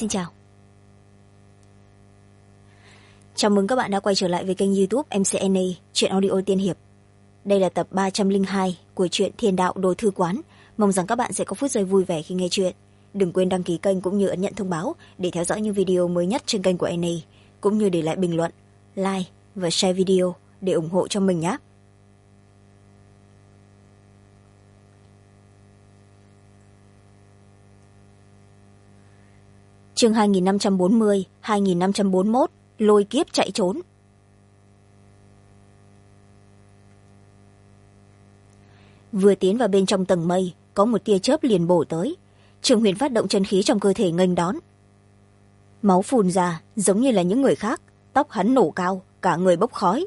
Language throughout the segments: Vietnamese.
Xin chào. Chào mừng các bạn đã quay trở lại với kênh YouTube MCNA Truyện Audio Tiên Hiệp. Đây là tập 302 của truyện Thiên Đạo Đồ Thư Quán. Mong rằng các bạn sẽ có phút giây vui vẻ khi nghe chuyện. Đừng quên đăng ký kênh cũng như ấn nhận thông báo để theo dõi những video mới nhất trên kênh của NA, cũng như để lại bình luận, like và share video để ủng hộ cho mình nhé. Chương 2540, 2541, lôi kiếp chạy trốn. Vừa tiến vào bên trong tầng mây, có một tia chớp liền bổ tới. Trương Huyền phát động chân khí trong cơ thể nghênh đón. Máu phun ra giống như là những người khác, tóc hắn nổ cao, cả người bốc khói.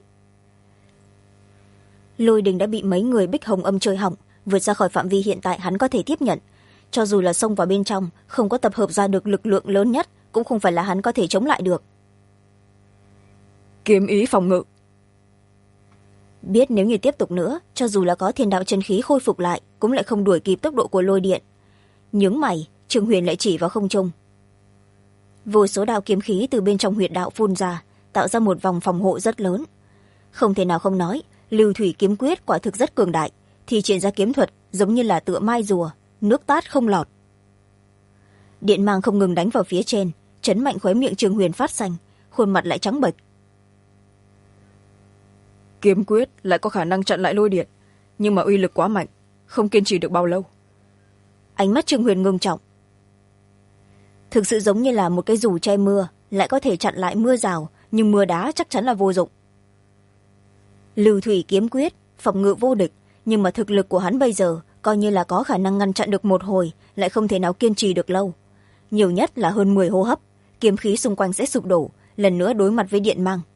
Lôi Đình đã bị mấy người Bích Hồng Âm chơi hỏng, vượt ra khỏi phạm vi hiện tại hắn có thể tiếp nhận. Cho dù là xông vào bên trong, không có tập hợp ra được lực lượng lớn nhất, cũng không phải là hắn có thể chống lại được. Kiếm ý phòng ngự. Biết nếu như tiếp tục nữa, cho dù là có thiên đạo chân khí khôi phục lại, cũng lại không đuổi kịp tốc độ của lôi điện. Nhướng mày, Trương Huyền lại chỉ vào không trung. Vô số đạo kiếm khí từ bên trong huyệt đạo phun ra, tạo ra một vòng phòng hộ rất lớn. Không thể nào không nói, Lưu Thủy kiếm quyết quả thực rất cường đại, thì triển ra kiếm thuật giống như là tựa mai rùa, nước tát không lọt. Điện mang không ngừng đánh vào phía trên, chấn mạnh khóe miệng Trương Huyền phát xanh, khuôn mặt lại trắng bệch. Kiếm quyết lại có khả năng chặn lại lôi điện, nhưng mà uy lực quá mạnh, không kiên trì được bao lâu. Ánh mắt Trương Huyền ngưng trọng. Thực sự giống như là một cái dù che mưa, lại có thể chặn lại mưa rào, nhưng mưa đá chắc chắn là vô dụng. Lưu Thủy kiếm quyết phòng ngự vô địch, nhưng mà thực lực của hắn bây giờ coi như là có khả năng ngăn chặn được một hồi, lại không thể nào kiên trì được lâu. Nhiều nhất là hơn 10 hô hấp, kiếm khí xung quanh sẽ sụp đổ, lần nữa đối mặt với điện mang.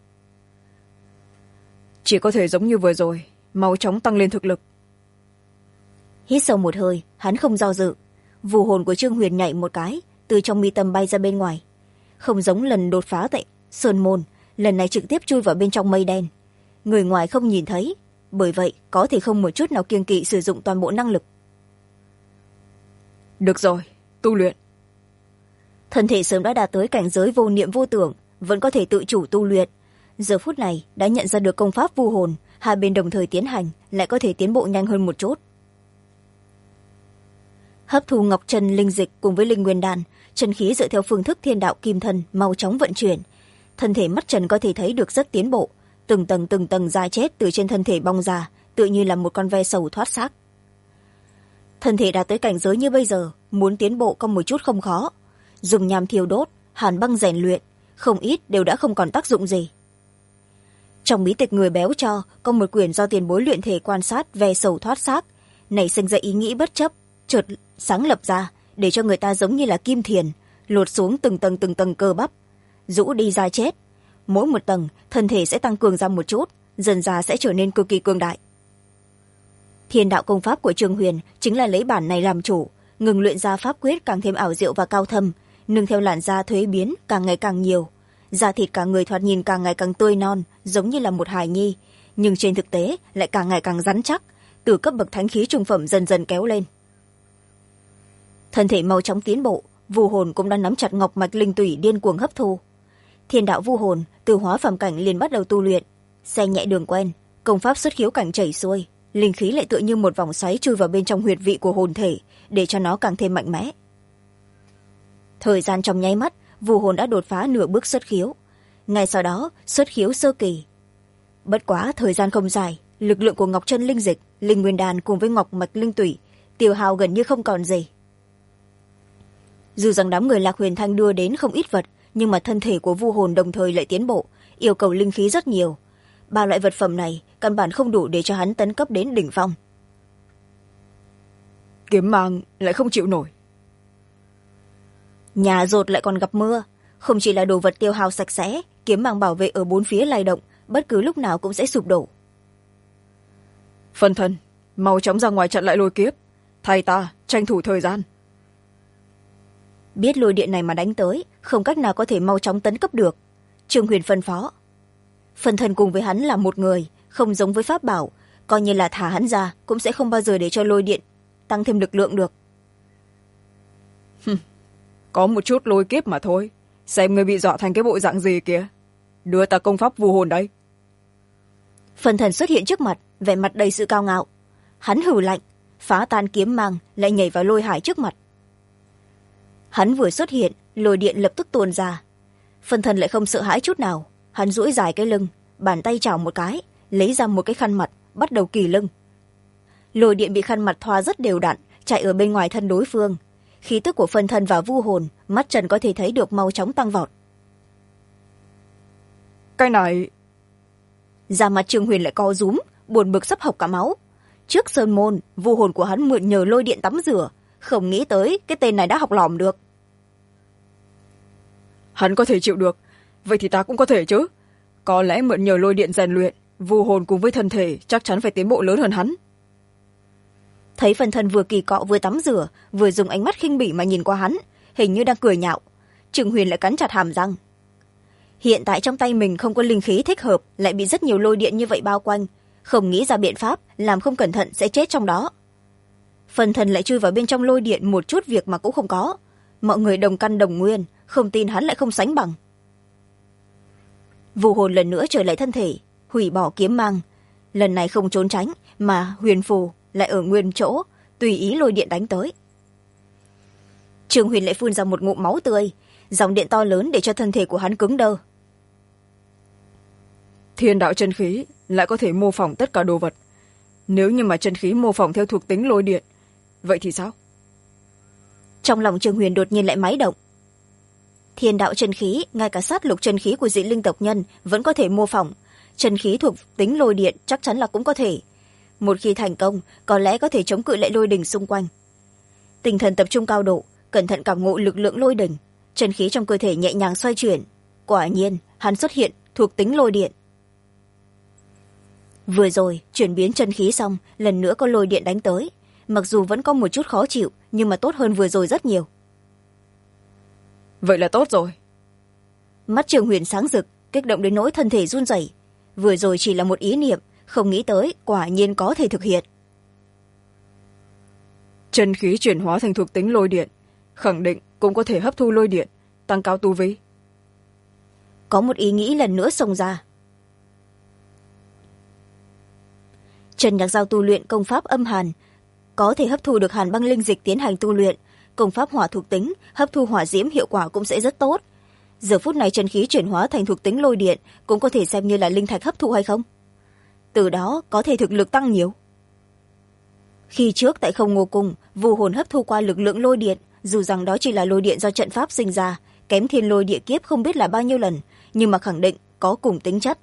Chỉ có thể giống như vừa rồi, mau chóng tăng lên thực lực. Hít sâu một hơi, hắn không do dự. Vù hồn của Trương Huyền nhảy một cái, từ trong mi tâm bay ra bên ngoài. Không giống lần đột phá tại Sơn Môn, lần này trực tiếp chui vào bên trong mây đen. Người ngoài không nhìn thấy, bởi vậy có thể không một chút nào kiêng kỵ sử dụng toàn bộ năng lực. Được rồi, tu luyện. Thân thể sớm đã đạt tới cảnh giới vô niệm vô tưởng, vẫn có thể tự chủ tu luyện. Giờ phút này đã nhận ra được công pháp vu hồn, hai bên đồng thời tiến hành, lại có thể tiến bộ nhanh hơn một chút. Hấp thu ngọc chân linh dịch cùng với linh nguyên đan, chân khí dựa theo phương thức thiên đạo kim thân mau chóng vận chuyển. Thân thể mắt trần có thể thấy được rất tiến bộ, từng tầng da chết từ trên thân thể bong ra, tựa như là một con ve sầu thoát xác. Thân thể đạt tới cảnh giới như bây giờ, muốn tiến bộ có một chút không khó. Dùng nham thiêu đốt, hàn băng rèn luyện, không ít đều đã không còn tác dụng gì. Trong bí tịch người béo cho có một quyển do tiền bối luyện thể quan sát ve sầu thoát xác, nảy sinh ra ý nghĩ bất chấp, chợt sáng lập ra, để cho người ta giống như là kim thiền, lột xuống từng tầng cơ bắp, rũ đi da chết. Mỗi một tầng, thân thể sẽ tăng cường ra một chút, dần ra sẽ trở nên cực kỳ cường đại. Thiên đạo công pháp của Trương Huyền chính là lấy bản này làm chủ, ngừng luyện ra pháp quyết càng thêm ảo diệu và cao thâm, nương theo làn da thuế biến càng ngày càng nhiều. Da thịt cả người thoạt nhìn càng ngày càng tươi non, giống như là một hài nhi, nhưng trên thực tế lại càng ngày càng rắn chắc, từ cấp bậc thánh khí trung phẩm dần dần kéo lên. Thân thể mau chóng tiến bộ, vu hồn cũng đã nắm chặt ngọc mạch linh tủy điên cuồng hấp thu. Thiên đạo vu hồn từ hóa phàm cảnh liền bắt đầu tu luyện, xe nhẹ đường quen, công pháp xuất khiếu cảnh chảy xuôi, linh khí lại tựa như một vòng xoáy chui vào bên trong huyệt vị của hồn thể, để cho nó càng thêm mạnh mẽ. Thời gian trong nháy mắt, vu hồn đã đột phá nửa bước xuất khiếu, ngay sau đó xuất khiếu sơ kỳ. Bất quá thời gian không dài, lực lượng của ngọc chân linh dịch, linh nguyên đan cùng với ngọc mạch linh tủy tiêu hao gần như không còn gì. Dù rằng đám người Lạc Huyền Thanh đưa đến không ít vật, nhưng mà thân thể của vu hồn đồng thời lại tiến bộ, yêu cầu linh khí rất nhiều. Ba loại vật phẩm này căn bản không đủ để cho hắn tấn cấp đến đỉnh phong. Kiếm mang lại không chịu nổi. Nhà rột lại còn gặp mưa, không chỉ là đồ vật tiêu hao sạch sẽ, kiếm mang bảo vệ ở bốn phía lay động, bất cứ lúc nào cũng sẽ sụp đổ. Phân thân, mau chóng ra ngoài chặn lại lôi kiếp, thay ta tranh thủ thời gian. Biết lôi điện này mà đánh tới, không cách nào có thể mau chóng tấn cấp được. Trương Huyền phân phó. Phân thân cùng với hắn là một người, không giống với pháp bảo, coi như là thả hắn ra cũng sẽ không bao giờ để cho lôi điện tăng thêm lực lượng được. có một chút lôi kiếp mà thôi, xem người bị dọa thành cái bộ dạng gì kìa. Đưa ta công pháp vu hồn đây. Phần thần xuất hiện trước mặt, vẻ mặt đầy sự cao ngạo. Hắn hừ lạnh, phá tan kiếm mang, lại nhảy vào lôi hải trước mặt. Hắn vừa xuất hiện, lôi điện lập tức tuôn ra. Phần thần lại không sợ hãi chút nào. Hắn duỗi dài cái lưng, bàn tay chảo một cái, lấy ra một cái khăn mặt, bắt đầu kỳ lưng. Lôi điện bị khăn mặt thoa rất đều đặn, chạy ở bên ngoài thân đối phương. Khí tức của phần thần và vu hồn, mắt trần có thể thấy được mau chóng tăng vọt. Cái này... Da mặt Trương Huyền lại co rúm, buồn bực sắp hộc cả máu. Trước sơn môn, vu hồn của hắn mượn nhờ lôi điện tắm rửa, không nghĩ tới cái tên này đã học lỏm được. Hắn có thể chịu được, vậy thì ta cũng có thể chứ. Có lẽ mượn nhờ lôi điện rèn luyện, vu hồn cùng với thân thể chắc chắn phải tiến bộ lớn hơn hắn. Thấy phần thân vừa kỳ cọ vừa tắm rửa, vừa dùng ánh mắt khinh bỉ mà nhìn qua hắn, hình như đang cười nhạo. Trương Huyền lại cắn chặt hàm răng. Hiện tại trong tay mình không có linh khí thích hợp, lại bị rất nhiều lôi điện như vậy bao quanh, không nghĩ ra biện pháp, làm không cẩn thận sẽ chết trong đó. Phần thần lại chui vào bên trong lôi điện, một chút việc mà cũng không có. Mọi người đồng căn đồng nguyên, không tin hắn lại không sánh bằng. Vu hồn lần nữa trở lại thân thể, hủy bỏ kiếm mang. Lần này không trốn tránh, mà huyền phù lại ở nguyên chỗ, tùy ý lôi điện đánh tới. Trương Huyền lại phun ra một ngụm máu tươi, dòng điện to lớn để cho thân thể của hắn cứng đơ. Thiên đạo chân khí lại có thể mô phỏng tất cả đồ vật. Nếu như mà chân khí mô phỏng theo thuộc tính lôi điện, vậy thì sao? Trong lòng Trương Huyền đột nhiên lại máy động. Thiên đạo chân khí, ngay cả sát lục chân khí của dị linh tộc nhân vẫn có thể mô phỏng. Chân khí thuộc tính lôi điện chắc chắn là cũng có thể. Một khi thành công, có lẽ có thể chống cự lại lôi đỉnh xung quanh. Tinh thần tập trung cao độ, cẩn thận cảm ngộ lực lượng lôi đỉnh. Chân khí trong cơ thể nhẹ nhàng xoay chuyển. Quả nhiên, hắn xuất hiện thuộc tính lôi điện. Vừa rồi, chuyển biến chân khí xong, lần nữa có lôi điện đánh tới. Mặc dù vẫn có một chút khó chịu, nhưng mà tốt hơn vừa rồi rất nhiều. Vậy là tốt rồi. Mắt Trương Huyền sáng rực, kích động đến nỗi thân thể run rẩy. Vừa rồi chỉ là một ý niệm, không nghĩ tới quả nhiên có thể thực hiện. Chân khí chuyển hóa thành thuộc tính lôi điện, khẳng định cũng có thể hấp thu lôi điện, tăng cao tu vi. Có một ý nghĩ lần nữa xông ra. Trần Nhạc Giao tu luyện công pháp âm hàn, có thể hấp thu được hàn băng linh dịch tiến hành tu luyện. Công pháp hỏa thuộc tính, hấp thu hỏa diễm hiệu quả cũng sẽ rất tốt. Giờ phút này chân khí chuyển hóa thành thuộc tính lôi điện cũng có thể xem như là linh thạch hấp thụ hay không. Từ đó có thể thực lực tăng nhiều. Khi trước tại Không Ngô Cung, vu hồn hấp thu qua lực lượng lôi điện, dù rằng đó chỉ là lôi điện do trận pháp sinh ra, kém thiên lôi địa kiếp không biết là bao nhiêu lần, nhưng mà khẳng định có cùng tính chất.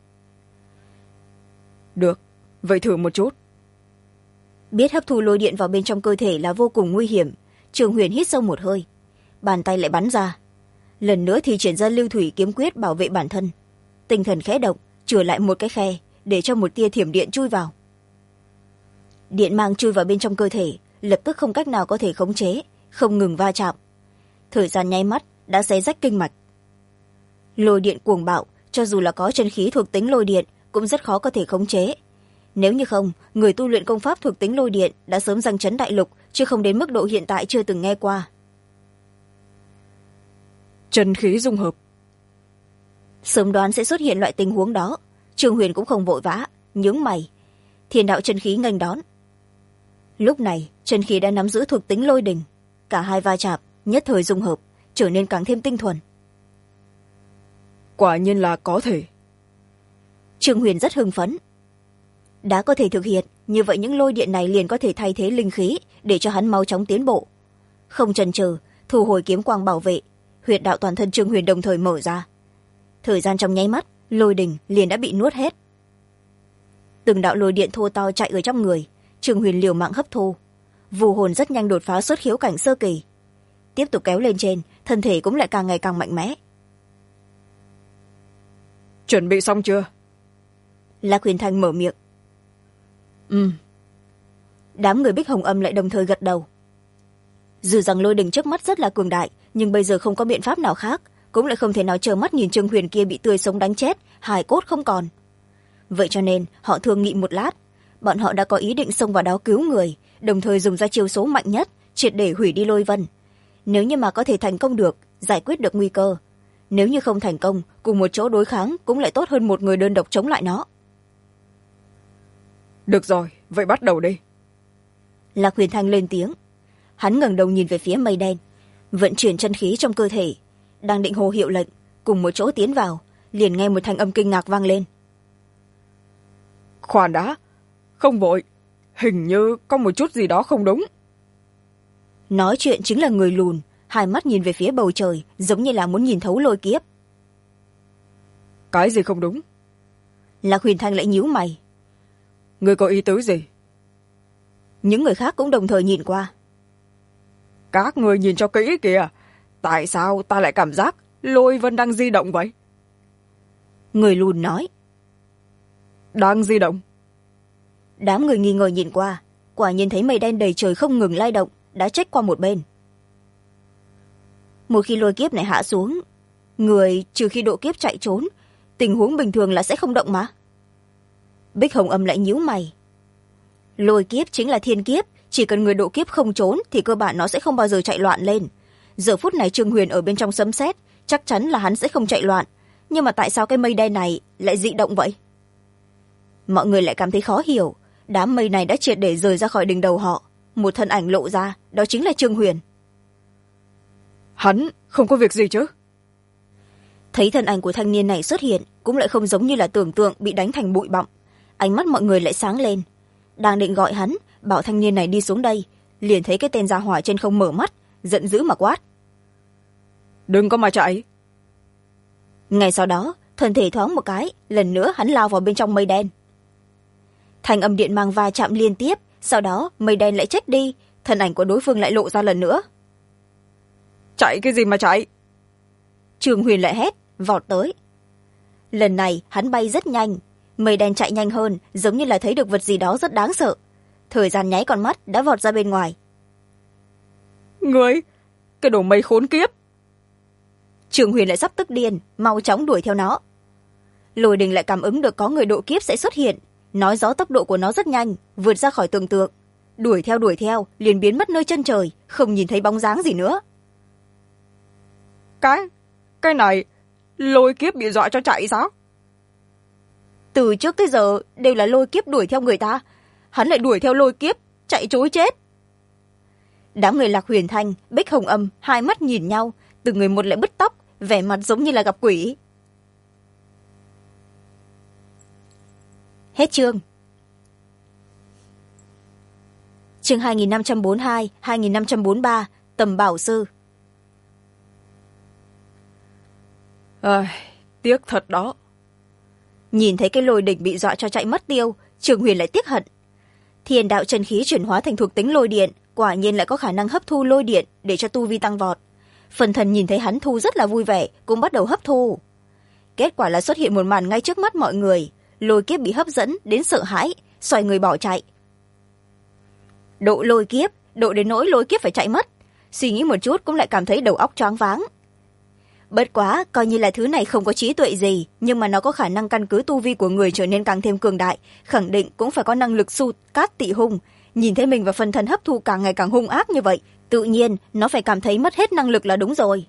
Được, vậy thử một chút. Biết hấp thu lôi điện vào bên trong cơ thể là vô cùng nguy hiểm, Trương Huyền hít sâu một hơi, bàn tay lại bắn ra. Lần nữa thì triển ra lưu thủy kiếm quyết bảo vệ bản thân. Tinh thần khẽ động, chừa lại một cái khe, để cho một tia thiểm điện chui vào. Điện mang chui vào bên trong cơ thể, lập tức không cách nào có thể khống chế, không ngừng va chạm. Thời gian nháy mắt đã xé rách kinh mạch. Lôi điện cuồng bạo, cho dù là có chân khí thuộc tính lôi điện cũng rất khó có thể khống chế. Nếu như không, người tu luyện công pháp thuộc tính lôi điện đã sớm giằng chấn đại lục, chứ không đến mức độ hiện tại chưa từng nghe qua. Chân khí dung hợp. Sớm đoán sẽ xuất hiện loại tình huống đó, Trương Huyền cũng không vội vã, nhướng mày. Thiên đạo chân khí nghênh đón. Lúc này, chân khí đã nắm giữ thuộc tính lôi đình, cả hai va chạm, nhất thời dung hợp, trở nên càng thêm tinh thuần. Quả nhiên là có thể. Trương Huyền rất hưng phấn. Đã có thể thực hiện, như vậy những lôi điện này liền có thể thay thế linh khí, để cho hắn mau chóng tiến bộ. Không chần chừ, thu hồi kiếm quang bảo vệ, huyệt đạo toàn thân Trương Huyền đồng thời mở ra. Thời gian trong nháy mắt, lôi đình liền đã bị nuốt hết. Từng đạo lôi điện thô to chạy ở trong người, Trương Huyền liều mạng hấp thu. Vu hồn rất nhanh đột phá xuất khiếu cảnh sơ kỳ. Tiếp tục kéo lên trên, thân thể cũng lại càng ngày càng mạnh mẽ. Chuẩn bị xong chưa? Lạc Huyền Thanh mở miệng. Đám người Bích Hồng Âm lại đồng thời gật đầu. Dù rằng lôi đình trước mắt rất là cường đại, nhưng bây giờ không có biện pháp nào khác, cũng lại không thể nào trơ mắt nhìn Trương Huyền kia bị tươi sống đánh chết, hài cốt không còn. Vậy cho nên họ thương nghị một lát, bọn họ đã có ý định xông vào đó cứu người, đồng thời dùng ra chiêu số mạnh nhất, triệt để hủy đi lôi vân. nếu như mà có thể thành công được, giải quyết được nguy cơ. Nếu như không thành công, cùng một chỗ đối kháng cũng lại tốt hơn một người đơn độc chống lại nó. Được rồi, vậy bắt đầu đi. Lạc Huyền Thanh lên tiếng. Hắn ngẩng đầu nhìn về phía mây đen, vận chuyển chân khí trong cơ thể, đang định hô hiệu lệnh, cùng một chỗ tiến vào, liền nghe một thanh âm kinh ngạc vang lên. Khoan đã, không vội, hình như có một chút gì đó không đúng. Nói chuyện chính là người lùn, hai mắt nhìn về phía bầu trời, giống như là muốn nhìn thấu lôi kiếp. Cái gì không đúng? Lạc Huyền Thanh lại nhíu mày. Ngươi có ý tứ gì? Những người khác cũng đồng thời nhìn qua. Các người nhìn cho kỹ kìa, tại sao ta lại cảm giác lôi vân đang di động vậy? Người lùn nói. Đang di động? Đám người nghi ngờ nhìn qua, quả nhiên thấy mây đen đầy trời không ngừng lay động, đã trách qua một bên. Một khi lôi kiếp này hạ xuống, người trừ khi độ kiếp chạy trốn, tình huống bình thường là sẽ không động mà. Bích Hồng Âm lại nhíu mày. Lôi kiếp chính là thiên kiếp, chỉ cần người độ kiếp không trốn thì cơ bản nó sẽ không bao giờ chạy loạn lên. Giờ phút này Trương Huyền ở bên trong sấm sét, chắc chắn là hắn sẽ không chạy loạn, nhưng mà tại sao cái mây đen này lại dị động vậy? Mọi người lại cảm thấy khó hiểu, đám mây này đã triệt để rời ra khỏi đỉnh đầu họ, một thân ảnh lộ ra, đó chính là Trương Huyền. Hắn không có việc gì chứ? Thấy thân ảnh của thanh niên này xuất hiện, cũng lại không giống như là tưởng tượng bị đánh thành bụi bặm. Ánh mắt mọi người lại sáng lên, đang định gọi hắn, bảo thanh niên này đi xuống đây, liền thấy cái tên gia hỏa trên không mở mắt, giận dữ mà quát. Đừng có mà chạy. Ngay sau đó, thân thể thoáng một cái, lần nữa hắn lao vào bên trong mây đen. Thanh âm điện mang va chạm liên tiếp, sau đó mây đen lại chết đi, thân ảnh của đối phương lại lộ ra lần nữa. Chạy cái gì mà chạy? Trương Huyền lại hét, vọt tới. Lần này hắn bay rất nhanh, mây đen chạy nhanh hơn, giống như là thấy được vật gì đó rất đáng sợ. Thời gian nháy con mắt đã vọt ra bên ngoài. Người, cái đồ mây khốn kiếp! Trương Huyền lại sắp tức điên, mau chóng đuổi theo nó. Lôi Đình lại cảm ứng được có người độ kiếp sẽ xuất hiện, nói rõ tốc độ của nó rất nhanh, vượt ra khỏi tưởng tượng. Đuổi theo, liền biến mất nơi chân trời, không nhìn thấy bóng dáng gì nữa. Cái này, lôi kiếp bị dọa cho chạy sao? Từ trước tới giờ đều là lôi kiếp đuổi theo người ta, hắn lại đuổi theo lôi kiếp, chạy trối chết. Đám người Lạc Huyền Thanh, Bích Hồng Âm hai mắt nhìn nhau, từng người một lại bứt tóc, vẻ mặt giống như là gặp quỷ. Hết chương. Chương 2542, 2543, Tầm Bảo Sư. Tiếc thật đó. Nhìn thấy cái Lôi Đỉnh bị dọa cho chạy mất tiêu, Trường Huyền lại tiếc hận. Thiên đạo chân khí chuyển hóa thành thuộc tính lôi điện, quả nhiên lại có khả năng hấp thu lôi điện để cho tu vi tăng vọt. Phần thần nhìn thấy hắn thu rất là vui vẻ, cũng bắt đầu hấp thu. Kết quả là xuất hiện một màn ngay trước mắt mọi người, lôi kiếp bị hấp dẫn đến sợ hãi, xoay người bỏ chạy. Độ lôi kiếp, độ đến nỗi lôi kiếp phải chạy mất, suy nghĩ một chút cũng lại cảm thấy đầu óc choáng váng. Bất quá, coi như là thứ này không có trí tuệ gì, nhưng mà nó có khả năng căn cứ tu vi của người trở nên càng thêm cường đại, khẳng định cũng phải có năng lực su cát tị hung. Nhìn thấy mình và phần thân hấp thu càng ngày càng hung ác như vậy, tự nhiên nó phải cảm thấy mất hết năng lực là đúng rồi.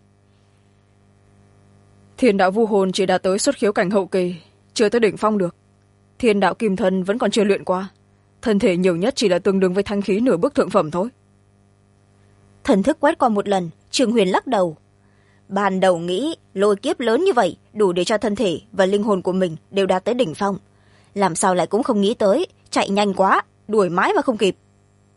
Thiên đạo vu hồn chỉ đạt tới xuất khiếu cảnh hậu kỳ, chưa tới đỉnh phong được. Thiên đạo kim thân vẫn còn chưa luyện qua, thân thể nhiều nhất chỉ là tương đương với thanh khí nửa bước thượng phẩm thôi. Thần thức quét qua một lần, Trường Huyền lắc đầu. Ban đầu nghĩ lôi kiếp lớn như vậy đủ để cho thân thể và linh hồn của mình đều đạt tới đỉnh phong, làm sao lại cũng không nghĩ tới chạy nhanh quá, đuổi mãi mà không kịp.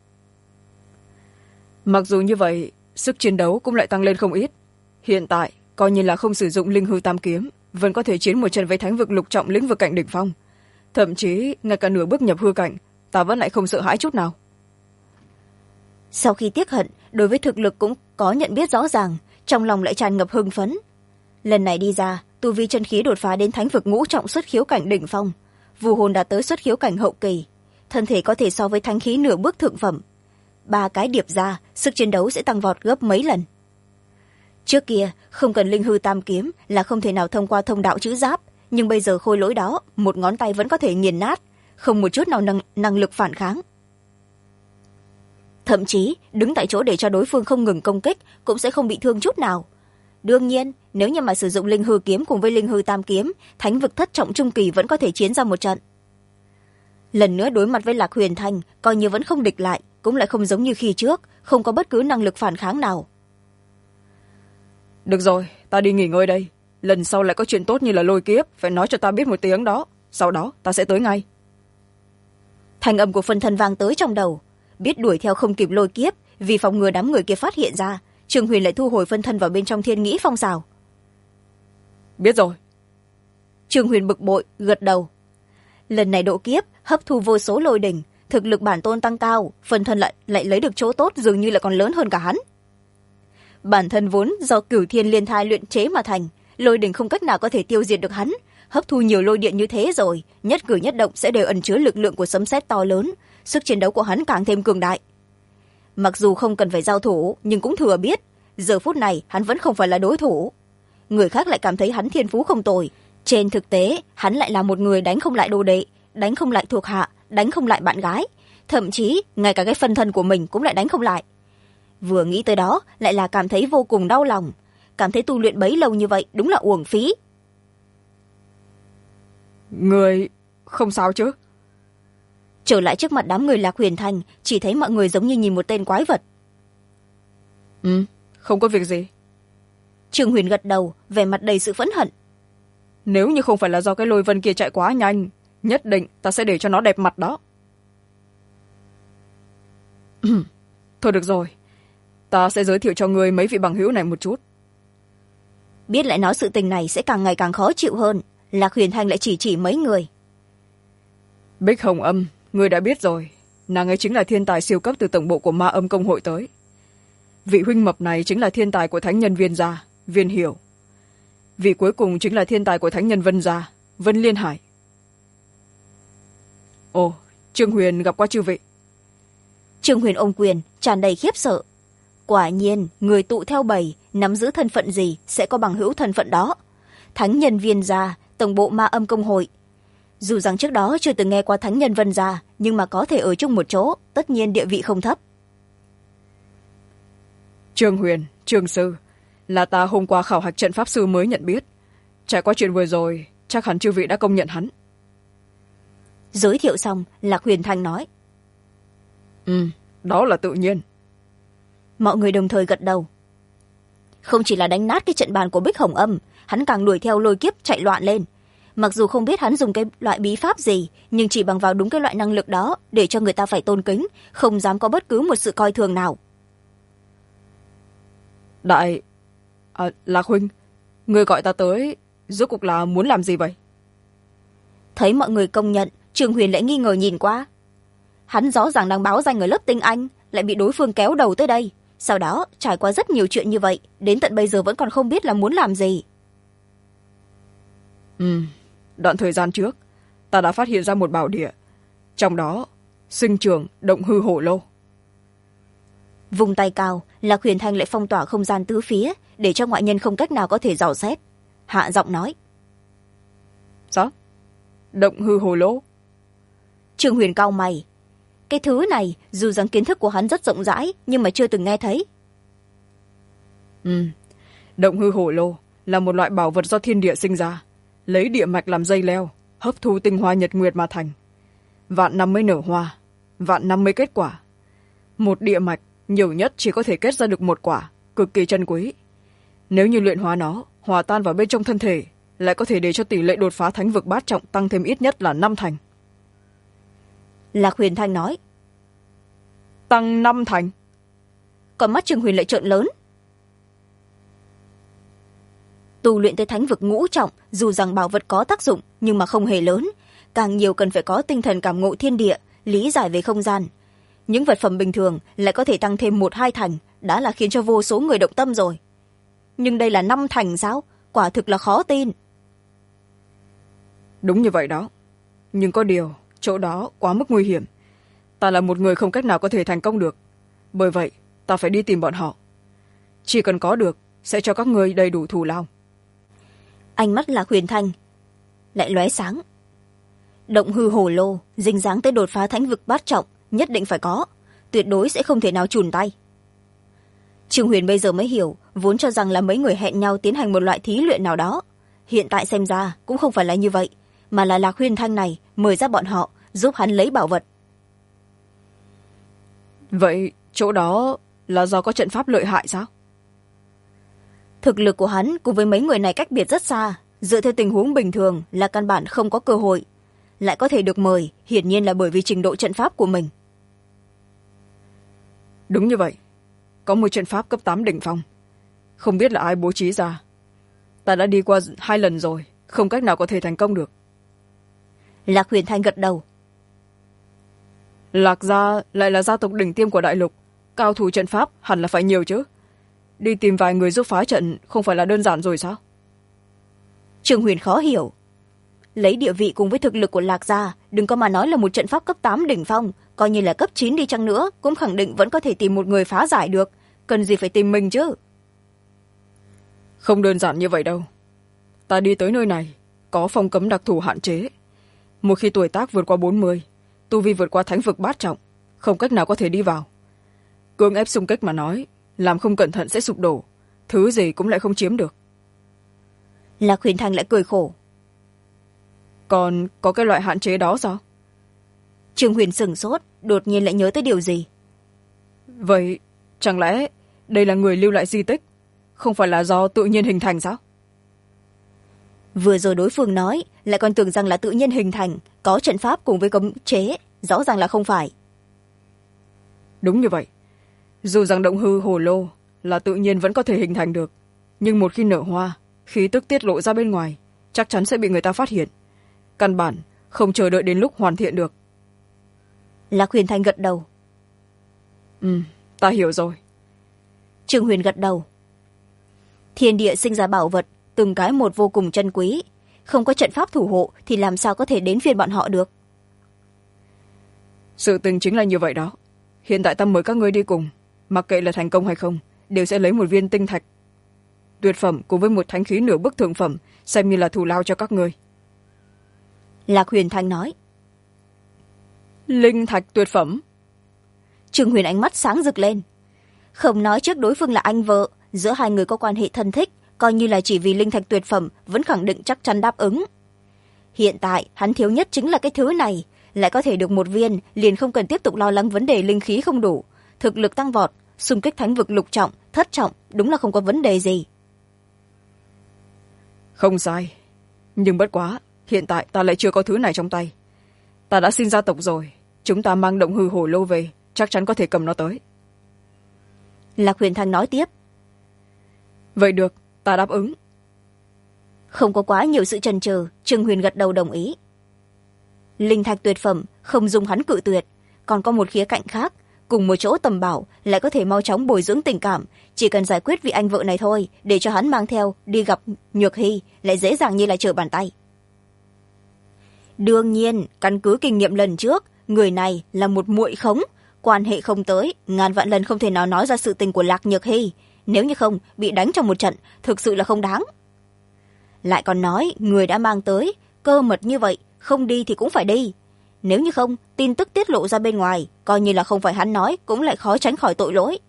Mặc dù như vậy, sức chiến đấu cũng lại tăng lên không ít. Hiện tại coi như là không sử dụng linh hư tam kiếm, vẫn có thể chiến một trận với thánh vực lục trọng lĩnh vực cảnh đỉnh phong. Thậm chí ngay cả nửa bước nhập hư cảnh, ta vẫn lại không sợ hãi chút nào. Sau khi tiếc hận, đối với thực lực cũng có nhận biết rõ ràng, trong lòng lại tràn ngập hưng phấn. Lần này đi ra, tu vi chân khí đột phá đến thánh vực ngũ trọng xuất khiếu cảnh đỉnh phong, vu hồn đạt tới xuất khiếu cảnh hậu kỳ, thân thể có thể so với thánh khí nửa bước thượng phẩm. 3 cái điệp ra, sức chiến đấu sẽ tăng vọt gấp mấy lần. Trước kia không cần linh hư tam kiếm là không thể nào thông qua thông đạo chữ giáp, nhưng bây giờ khôi lỗi đó một ngón tay vẫn có thể nghiền nát, không một chút nào năng lực phản kháng. thậm chí đứng tại chỗ để cho đối phương không ngừng công kích cũng sẽ không bị thương chút nào. Đương nhiên nếu như mà sử dụng linh hư kiếm cùng với linh hư tam kiếm, thánh vực thất trọng trung kỳ vẫn có thể chiến ra một trận. Lần nữa đối mặt với Lạc Huyền Thanh, coi như vẫn không địch lại, cũng lại không giống như khi trước, không có bất cứ năng lực phản kháng nào. Được rồi, ta đi nghỉ ngơi đây. Lần sau lại có chuyện tốt như là lôi kiếp, phải nói cho ta biết một tiếng đó, sau đó ta sẽ tới ngay. Thanh âm của phân thân vang tới trong đầu. Biết đuổi theo không kịp lôi kiếp, vì phòng ngừa đám người kia phát hiện ra, Trương Huyền lại thu hồi phân thân vào bên trong thiên nghĩ phong xào. Biết rồi. Trương Huyền bực bội gật đầu. Lần này độ kiếp hấp thu vô số lôi đỉnh, thực lực bản tôn tăng cao, phân thân lại lấy được chỗ tốt, dường như là còn lớn hơn cả hắn. Bản thân vốn do Cửu Thiên Liên Thai luyện chế mà thành, lôi đỉnh không cách nào có thể tiêu diệt được hắn. Hấp thu nhiều lôi điện như thế rồi, nhất cử nhất động sẽ đều ẩn chứa lực lượng của sấm sét to lớn, sức chiến đấu của hắn càng thêm cường đại. Mặc dù không cần phải giao thủ, nhưng cũng thừa biết giờ phút này hắn vẫn không phải là đối thủ. Người khác lại cảm thấy hắn thiên phú không tồi, trên thực tế hắn lại là một người đánh không lại đồ đệ, đánh không lại thuộc hạ, đánh không lại bạn gái, thậm chí ngay cả cái phân thân của mình cũng lại đánh không lại. Vừa nghĩ tới đó lại là cảm thấy vô cùng đau lòng, cảm thấy tu luyện bấy lâu như vậy đúng là uổng phí. Người không sao chứ? Trở lại trước mặt đám người Lạc Huyền Thanh, chỉ thấy mọi người giống như nhìn một tên quái vật. Không có việc gì. Trương Huyền gật đầu, vẻ mặt đầy sự phẫn hận. Nếu như không phải là do cái lôi vân kia chạy quá nhanh, nhất định ta sẽ để cho nó đẹp mặt đó. Thôi được rồi, ta sẽ giới thiệu cho ngươi mấy vị bằng hữu này một chút. Biết lại nói sự tình này sẽ càng ngày càng khó chịu hơn, Lạc Huyền Thanh lại chỉ mấy người. Bích Hồng Âm, ngươi đã biết rồi, nàng ấy chính là thiên tài siêu cấp từ tổng bộ của Ma Âm Công hội tới. Vị huynh mập này chính là thiên tài của thánh nhân Viên gia, Viên Hiểu. Vị cuối cùng chính là thiên tài của thánh nhân Vân gia, Vân Liên Hải. Ồ, Trương Huyền gặp qua chư vị. Trương Huyền ôm quyền, tràn đầy khiếp sợ. Quả nhiên người tụ theo bầy, nắm giữ thân phận gì sẽ có bằng hữu thân phận đó. Thánh nhân Viên gia, tổng bộ Ma Âm Công hội. Dù rằng trước đó chưa từng nghe qua thánh nhân Vân gia, nhưng mà có thể ở chung một chỗ, tất nhiên địa vị không thấp. Trương Huyền, Trương sư, là ta hôm qua khảo hạch trận pháp sư mới nhận biết. Trải qua chuyện vừa rồi, chắc hẳn chư vị đã công nhận hắn. Giới thiệu xong, Lạc Huyền Thanh nói. Đó là tự nhiên. Mọi người đồng thời gật đầu. Không chỉ là đánh nát cái trận bàn của Bích Hồng Âm, hắn càng đuổi theo lôi kiếp chạy loạn lên. Mặc dù không biết hắn dùng cái loại bí pháp gì, nhưng chỉ bằng vào đúng cái loại năng lực đó để cho người ta phải tôn kính, không dám có bất cứ một sự coi thường nào. Lạc huynh, người gọi ta tới rốt cuộc là muốn làm gì vậy? Thấy mọi người công nhận, Trương Huyền lại nghi ngờ nhìn qua. Hắn rõ ràng đang báo danh ở lớp tinh Anh, lại bị đối phương kéo đầu tới đây. Sau đó trải qua rất nhiều chuyện như vậy, đến tận bây giờ vẫn còn không biết là muốn làm gì. Đoạn thời gian trước ta đã phát hiện ra một bảo địa, trong đó sinh trưởng động hư hổ lô. Vùng tay cao, Lạc Huyền Thanh lại phong tỏa không gian tứ phía, để cho ngoại nhân không cách nào có thể dò xét. Hạ giọng nói. Sao? Động hư hổ lô? Trương Huyền cau mày. Cái thứ này dù rằng kiến thức của hắn rất rộng rãi, nhưng mà chưa từng nghe thấy. Động hư hổ lô là một loại bảo vật do thiên địa sinh ra, lấy địa mạch làm dây leo, hấp thu tinh hoa nhật nguyệt mà thành. Vạn năm mới nở hoa, vạn năm mới kết quả. Một địa mạch nhiều nhất chỉ có thể kết ra được một quả, cực kỳ chân quý. Nếu như luyện hóa nó, hòa tan vào bên trong thân thể, lại có thể để cho tỷ lệ đột phá thánh vực bát trọng tăng thêm ít nhất là 5 thành. Lạc Huyền Thanh nói. Tăng 5 thành? Còn mắt Trương Huyền lại trợn lớn. Tu luyện tới thánh vực ngũ trọng, dù rằng bảo vật có tác dụng, nhưng mà không hề lớn. Càng nhiều cần phải có tinh thần cảm ngộ thiên địa, lý giải về không gian. Những vật phẩm bình thường lại có thể tăng thêm 1-2 thành, đã là khiến cho vô số người động tâm rồi. Nhưng đây là 5 thành sao? Quả thực là khó tin. Đúng như vậy đó. Nhưng có điều, chỗ đó quá mức nguy hiểm. Ta là một người không cách nào có thể thành công được. Bởi vậy, ta phải đi tìm bọn họ. Chỉ cần có được, sẽ cho các ngươi đầy đủ thù lao. Ánh mắt Lạc Huyền Thanh lại lóe sáng. Động hư hổ lô, dính dáng tới đột phá thánh vực bát trọng, nhất định phải có. tuyệt đối sẽ không thể nào chùn tay. Trương Huyền bây giờ mới hiểu, vốn cho rằng là mấy người hẹn nhau tiến hành một loại thí luyện nào đó. Hiện tại xem ra cũng không phải là như vậy, mà là Lạc Huyền Thanh này mời ra bọn họ giúp hắn lấy bảo vật. Vậy chỗ đó là do có trận pháp lợi hại sao? Thực lực của hắn cùng với mấy người này cách biệt rất xa, dựa theo tình huống bình thường là căn bản không có cơ hội. Lại có thể được mời, hiển nhiên là bởi vì trình độ trận pháp của mình. Đúng như vậy, có một trận pháp cấp 8 đỉnh phong, không biết là ai bố trí ra. Ta đã đi qua 2 lần rồi, không cách nào có thể thành công được. Lạc Huyền Thanh gật đầu. Lạc gia lại là gia tộc đỉnh tiêm của đại lục, cao thủ trận pháp hẳn là phải nhiều chứ. Đi tìm vài người giúp phá trận không phải là đơn giản rồi sao? Trương Huyền khó hiểu. Lấy địa vị cùng với thực lực của Lạc gia, đừng có mà nói là một trận pháp cấp 8 đỉnh phong, coi như là cấp 9 đi chăng nữa cũng khẳng định vẫn có thể tìm một người phá giải được, cần gì phải tìm mình chứ. Không đơn giản như vậy đâu. Ta đi tới nơi này có phong cấm đặc thù hạn chế. Một khi tuổi tác vượt qua 40, tu vi vượt qua thánh vực bát trọng, không cách nào có thể đi vào. Cưỡng ép xung kích mà nói, làm không cẩn thận sẽ sụp đổ, thứ gì cũng lại không chiếm được. Lạc Huyền Thanh lại cười khổ. Còn có cái loại hạn chế đó sao? Trương Huyền sửng sốt, đột nhiên lại nhớ tới điều gì. Vậy chẳng lẽ đây là người lưu lại di tích, không phải là do tự nhiên hình thành sao? Vừa rồi đối phương nói lại còn tưởng rằng là tự nhiên hình thành, có trận pháp cùng với cấm chế, rõ ràng là không phải. Đúng như vậy, dù rằng động hư hồ lô là tự nhiên vẫn có thể hình thành được, nhưng một khi nở hoa, khí tức tiết lộ ra bên ngoài chắc chắn sẽ bị người ta phát hiện, căn bản không chờ đợi đến lúc hoàn thiện được. Lạc Huyền Thanh gật đầu. Ta hiểu rồi. Trương Huyền gật đầu. Thiên địa sinh ra bảo vật, từng cái một vô cùng chân quý, không có trận pháp thủ hộ thì làm sao có thể đến phiên bọn họ được. Sự tình chính là như vậy đó. Hiện tại ta mời các ngươi đi cùng, mặc kệ là thành công hay không, đều sẽ lấy một viên tinh thạch tuyệt phẩm cùng với một thánh khí nửa bức thượng phẩm, xem như là thù lao cho các ngươi. Lạc Huyền Thanh nói. Linh thạch tuyệt phẩm? Trương Huyền ánh mắt sáng rực lên. Không nói trước đối phương là anh vợ, giữa hai người có quan hệ thân thích, coi như là chỉ vì linh thạch tuyệt phẩm vẫn khẳng định chắc chắn đáp ứng. Hiện tại hắn thiếu nhất chính là cái thứ này, lại có thể được một viên liền không cần tiếp tục lo lắng vấn đề linh khí không đủ, thực lực tăng vọt, xung kích thánh vực lục trọng thất trọng, đúng là không có vấn đề gì. Không sai, nhưng bất quá hiện tại ta lại chưa có thứ này trong tay. Ta đã xin gia tộc rồi, chúng ta mang động hư hồ lô về, chắc chắn có thể cầm nó tới. Lạc Huyền Thanh nói tiếp. Vậy được, ta đáp ứng. Không có quá nhiều sự chần chừ, Trương Huyền gật đầu đồng ý. Linh thạch tuyệt phẩm không dùng hắn cự tuyệt, còn có một khía cạnh khác, cùng một chỗ tầm bảo lại có thể mau chóng bồi dưỡng tình cảm, chỉ cần giải quyết vị anh vợ này thôi, để cho hắn mang theo đi gặp Nhược Hy lại dễ dàng như là trở bàn tay. Đương nhiên, căn cứ kinh nghiệm lần trước, người này là một muội khống, quan hệ không tới, ngàn vạn lần không thể nào nói ra sự tình của Lạc Nhược Hy, nếu như không bị đánh trong một trận thực sự là không đáng. Lại còn nói người đã mang tới cơ mật như vậy, không đi thì cũng phải đi, nếu như không tin tức tiết lộ ra bên ngoài, coi như là không phải hắn nói cũng lại khó tránh khỏi tội lỗi.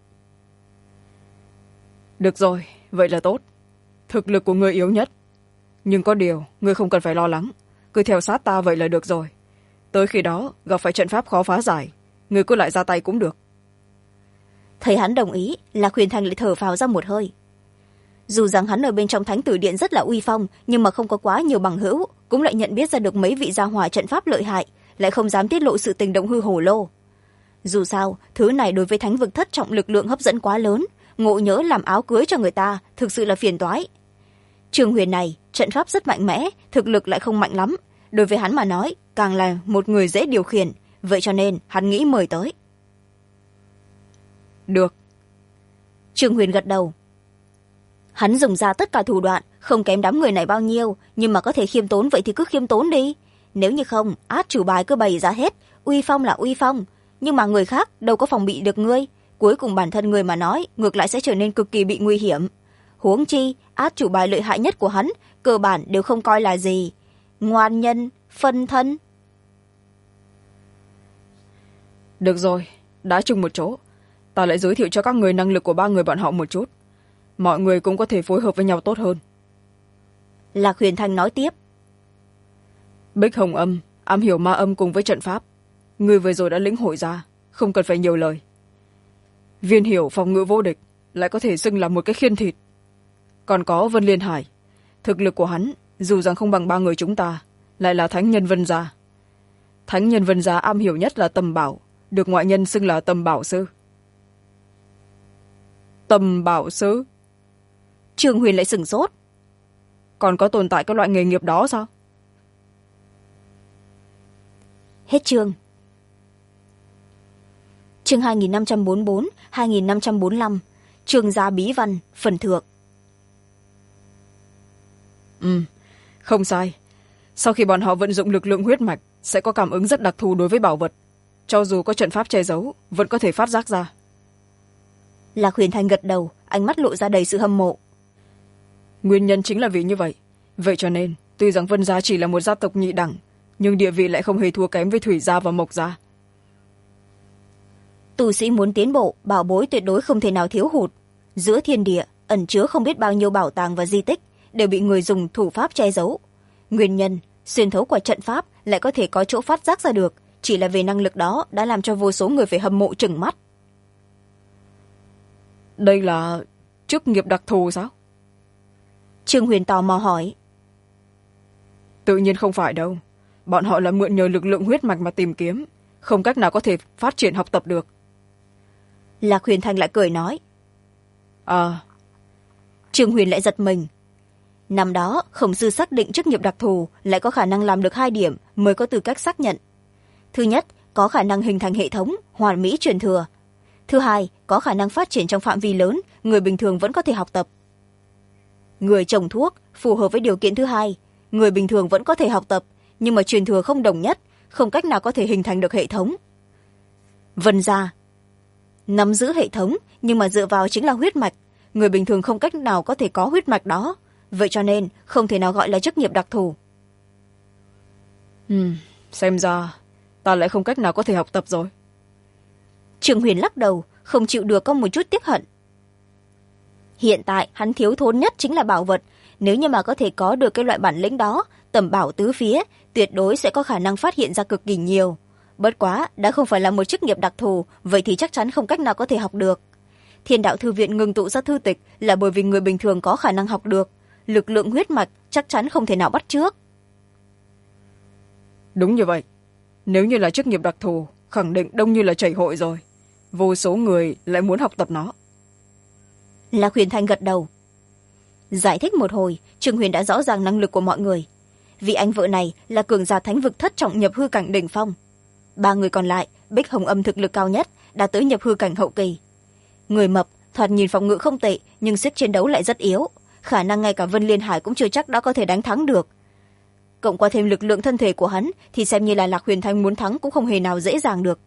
Được rồi, vậy là tốt. Thực lực của người yếu nhất, nhưng có điều người không cần phải lo lắng, cứ theo sát ta vậy là được rồi. Tới khi đó gặp phải trận pháp khó phá giải, người cứ lại ra tay cũng được. Thấy hắn đồng ý, Lạc Huyền Thanh lại thở phào ra một hơi. Dù rằng hắn ở bên trong thánh tử điện rất là uy phong, nhưng mà không có quá nhiều bằng hữu, cũng lại nhận biết ra được mấy vị gia hỏa trận pháp lợi hại, lại không dám tiết lộ sự tình động hư hồ lô. Dù sao thứ này đối với thánh vực thất trọng lực lượng hấp dẫn quá lớn, ngộ nhỡ làm áo cưới cho người ta thực sự là phiền toái. Trương Huyền này trận pháp rất mạnh mẽ, thực lực lại không mạnh lắm, đối với hắn mà nói càng là một người dễ điều khiển, vậy cho nên hắn nghĩ mời tới. Được. Trương Huyền gật đầu. Hắn dùng ra tất cả thủ đoạn, không kém đám người này bao nhiêu, nhưng mà có thể khiêm tốn vậy thì cứ khiêm tốn đi. Nếu như không, át chủ bài cứ bày ra hết, uy phong là uy phong, nhưng mà người khác đâu có phòng bị được ngươi, cuối cùng bản thân người mà nói ngược lại sẽ trở nên cực kỳ bị nguy hiểm. Huống chi át chủ bài lợi hại nhất của hắn cơ bản đều không coi là gì, ngoan nhân phân thân. Được rồi, đã chung một chỗ, ta lại giới thiệu cho các người năng lực của ba người bọn họ một chút. Mọi người cũng có thể phối hợp với nhau tốt hơn. Lạc Huyền Thanh nói tiếp. Bích Hồng Âm am hiểu ma âm cùng với trận pháp, người vừa rồi đã lĩnh hội ra, không cần phải nhiều lời. Viên Hiểu phòng ngự vô địch, lại có thể xưng là một cái khiên thịt. Còn có Vân Liên Hải, thực lực của hắn dù rằng không bằng ba người chúng ta, lại là thánh nhân Vân gia. Thánh nhân Vân gia am hiểu nhất là tầm bảo, được ngoại nhân xưng là tầm bảo sư. Tầm bảo sư? Trương Huyền lại sửng sốt. Còn có tồn tại các loại nghề nghiệp đó sao? Hết chương. Chương 2544, 2545, Trương gia bí văn, phần thượng. Không sai. Sau khi bọn họ vận dụng lực lượng huyết mạch, sẽ có cảm ứng rất đặc thù đối với bảo vật. Cho dù có trận pháp che giấu, vẫn có thể phát giác ra. Lạc Huyền Thanh gật đầu, ánh mắt lộ ra đầy sự hâm mộ. Nguyên nhân chính là vì như vậy. Vậy cho nên, tuy rằng Vân gia chỉ là một gia tộc nhị đẳng, nhưng địa vị lại không hề thua kém với Thủy gia và Mộc gia. Tu sĩ muốn tiến bộ, bảo bối tuyệt đối không thể nào thiếu hụt. Giữa thiên địa ẩn chứa không biết bao nhiêu bảo tàng và di tích, đều bị người dùng thủ pháp che giấu. Nguyên nhân xuyên thấu qua trận pháp lại có thể có chỗ phát giác ra được, chỉ là về năng lực đó đã làm cho vô số người phải hâm mộ trừng mắt. Đây là chức nghiệp đặc thù sao? Trương Huyền tò mò hỏi. Tự nhiên không phải đâu. Bọn họ là mượn nhờ lực lượng huyết mạch mà tìm kiếm, không cách nào có thể phát triển học tập được. Lạc Huyền Thanh lại cười nói. Trương Huyền lại giật mình. Năm đó Khổng sư xác định chức nghiệp đặc thù lại có khả năng làm được 2 điểm mới có tư cách xác nhận. Thứ nhất, có khả năng hình thành hệ thống hoàn mỹ truyền thừa. Thứ hai, có khả năng phát triển trong phạm vi lớn, người bình thường vẫn có thể học tập. Người trồng thuốc phù hợp với điều kiện thứ hai, người bình thường vẫn có thể học tập, nhưng mà truyền thừa không đồng nhất, không cách nào có thể hình thành được hệ thống. Vân gia nắm giữ hệ thống, nhưng mà dựa vào chính là huyết mạch, người bình thường không cách nào có thể có huyết mạch đó, vậy cho nên không thể nào gọi là chức nghiệp đặc thù. Xem ra ta lại không cách nào có thể học tập rồi. Trương Huyền lắc đầu, không chịu được có một chút tiếc hận. Hiện tại hắn thiếu thốn nhất chính là bảo vật, nếu như mà có thể có được cái loại bản lĩnh đó, tầm bảo tứ phía, tuyệt đối sẽ có khả năng phát hiện ra cực kỳ nhiều. Bất quá, đã không phải là một chức nghiệp đặc thù, vậy thì chắc chắn không cách nào có thể học được. Thiên đạo thư viện ngừng tụ ra thư tịch là bởi vì người bình thường có khả năng học được, lực lượng huyết mạch chắc chắn không thể nào bắt chước. Đúng như vậy. Nếu như là chức nghiệp đặc thù, khẳng định đông như là chảy hội rồi. Vô số người lại muốn học tập nó. Lạc Huyền Thanh gật đầu. Giải thích một hồi, Trương Huyền đã rõ ràng năng lực của mọi người. Vị anh vợ này là cường giả thánh vực thất trọng nhập hư cảnh đỉnh phong. 3 người còn lại, Bích Hồng Âm thực lực cao nhất, đã tới nhập hư cảnh hậu kỳ. Người mập, thoạt nhìn phòng ngự không tệ, nhưng sức chiến đấu lại rất yếu. Khả năng ngay cả Vân Liên Hải cũng chưa chắc đã có thể đánh thắng được. Cộng qua thêm lực lượng thân thể của hắn, thì xem như là Lạc Huyền Thanh muốn thắng cũng không hề nào dễ dàng được.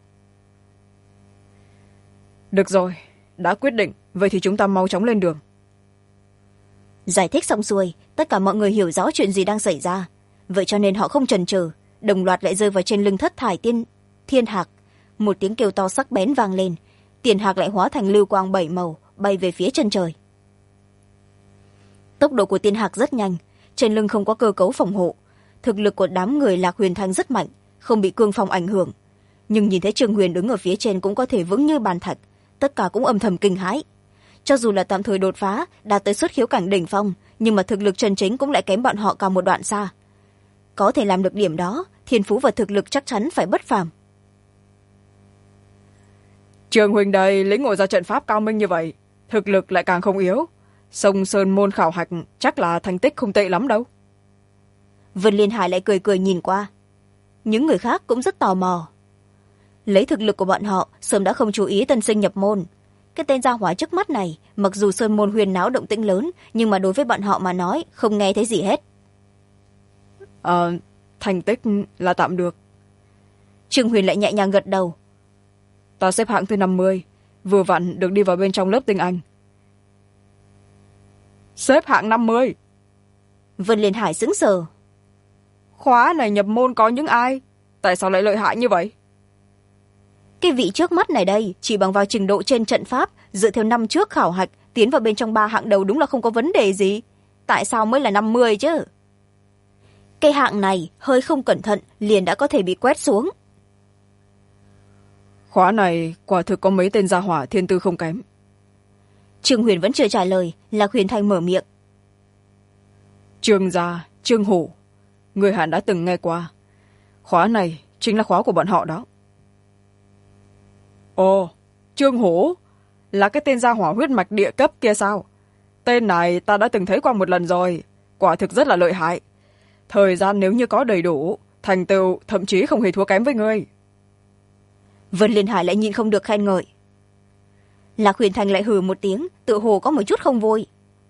Được rồi, đã quyết định, vậy thì chúng ta mau chóng lên đường. Giải thích xong xuôi, tất cả mọi người hiểu rõ chuyện gì đang xảy ra. Vậy cho nên họ không chần chừ, đồng loạt lại rơi vào trên lưng thất thải thiên hạc. Một tiếng kêu to sắc bén vang lên, tiền hạc lại hóa thành lưu quang 7 màu, bay về phía chân trời. Tốc độ của tiên hạc rất nhanh, trên lưng không có cơ cấu phòng hộ. Thực lực của đám người Lạc Huyền Thanh rất mạnh, không bị cương phong ảnh hưởng. Nhưng nhìn thấy Trương Huyền đứng ở phía trên cũng có thể vững như bàn thạch, tất cả cũng âm thầm kinh hãi. Cho dù là tạm thời đột phá, đạt tới xuất khiếu cảnh đỉnh phong, nhưng mà thực lực chân chính cũng lại kém bọn họ cả một đoạn xa. Có thể làm được điểm đó, thiên phú và thực lực chắc chắn phải bất phàm. Trường huynh đây lĩnh ngộ ra trận pháp cao minh như vậy, thực lực lại càng không yếu. Sông Sơn môn khảo hạch chắc là thành tích không tệ lắm đâu. Vân Liên Hải lại cười cười nhìn qua. Những người khác cũng rất tò mò. Lấy thực lực của bọn họ, sớm đã không chú ý tân sinh nhập môn. Cái tên gia hỏa trước mắt này, mặc dù sơn môn huyền náo động tĩnh lớn, nhưng mà đối với bọn họ mà nói, không nghe thấy gì hết. Thành tích là tạm được. Trương Huyền lại nhẹ nhàng gật đầu. Ta xếp hạng thứ 50, vừa vặn được đi vào bên trong lớp tinh Anh. Xếp hạng 50? Vân Liên Hải sững sờ. Khóa này nhập môn có những ai? Tại sao lại lợi hại như vậy? cái vị trước mắt này đây chỉ bằng vào trình độ trên trận pháp, dựa theo năm trước khảo hạch tiến vào bên trong 3 hạng đầu đúng là không có vấn đề gì. Tại sao mới là 50 chứ? Cái hạng này hơi không cẩn thận liền đã có thể bị quét xuống. Khóa này quả thực có mấy tên gia hỏa thiên tư không kém. Trương Huyền vẫn chưa trả lời, Lạc Huyền Thanh mở miệng. Trương gia, Trương Hổ, người hẳn đã từng nghe qua. Khóa này chính là khóa của bọn họ đó. Ồ, Trương Hổ, là cái tên gia hỏa huyết mạch địa cấp kia sao? Tên này ta đã từng thấy qua một lần rồi, quả thực rất là lợi hại. Thời gian nếu như có đầy đủ, thành tựu thậm chí không hề thua kém với ngươi. Vân Liên Hải lại nhịn không được khen ngợi. Lạc Huyền Thanh lại hừ một tiếng, tự hồ có một chút không vui.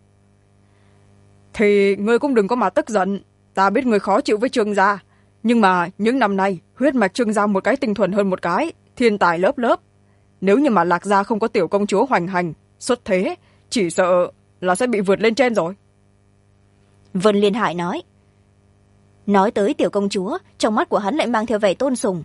Thì ngươi cũng đừng có mà tức giận, ta biết ngươi khó chịu với Trương gia, nhưng mà những năm nay huyết mạch Trương gia một cái tinh thuần hơn một cái, thiên tài lớp lớp. Nếu như mà Lạc gia không có tiểu công chúa hoành hành xuất thế, chỉ sợ là sẽ bị vượt lên trên rồi. Vân Liên Hải nói. Nói tới tiểu công chúa, trong mắt của hắn lại mang theo vẻ tôn sùng.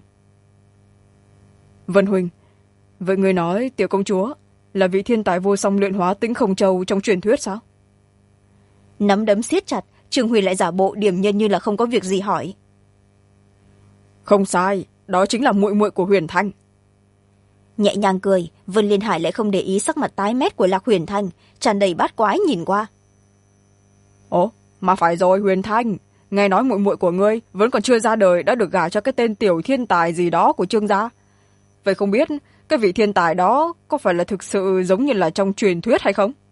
Vân huynh, vậy người nói tiểu công chúa là vị thiên tài vô song luyện hóa Tĩnh Không Châu trong truyền thuyết sao? Nắm đấm siết chặt, Trương Huyền lại giả bộ điềm nhiên như là không có việc gì hỏi. Không sai, đó chính là muội muội của Huyền Thanh. Nhẹ nhàng cười, Vân Liên Hải lại không để ý sắc mặt tái mét của Lạc Huyền Thanh, tràn đầy bát quái nhìn qua. Ồ, mà phải rồi Huyền Thanh, nghe nói muội muội của ngươi vẫn còn chưa ra đời đã được gả cho cái tên tiểu thiên tài gì đó của Trương gia. Vậy không biết cái vị thiên tài đó có phải là thực sự giống như là trong truyền thuyết hay không?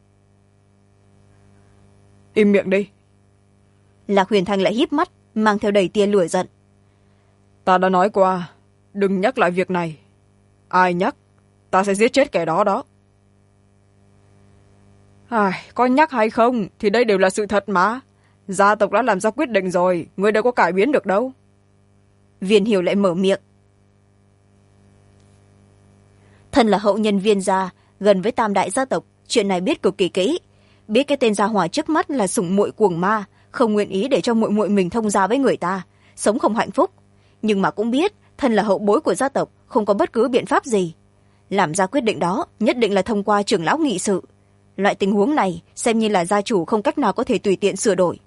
Im miệng đi. Lạc Huyền Thanh lại híp mắt, mang theo đầy tia lửa giận. Ta đã nói qua, đừng nhắc lại việc này. Ai nhắc, ta sẽ giết chết kẻ đó đó. Có nhắc hay không thì đây đều là sự thật mà. Gia tộc đã làm ra quyết định rồi, ngươi đâu có cải biến được đâu. Viên Hiểu lại mở miệng. Thân là hậu nhân Viên gia, gần với tam đại gia tộc, chuyện này biết cực kỳ kỹ. Biết cái tên gia hỏa trước mắt là sủng muội cuồng ma, không nguyện ý để cho muội muội mình thông gia với người ta, sống không hạnh phúc. Nhưng mà cũng biết thân là hậu bối của gia tộc, không có bất cứ biện pháp gì. Làm ra quyết định đó nhất định là thông qua trưởng lão nghị sự. Loại tình huống này xem như là gia chủ không cách nào có thể tùy tiện sửa đổi.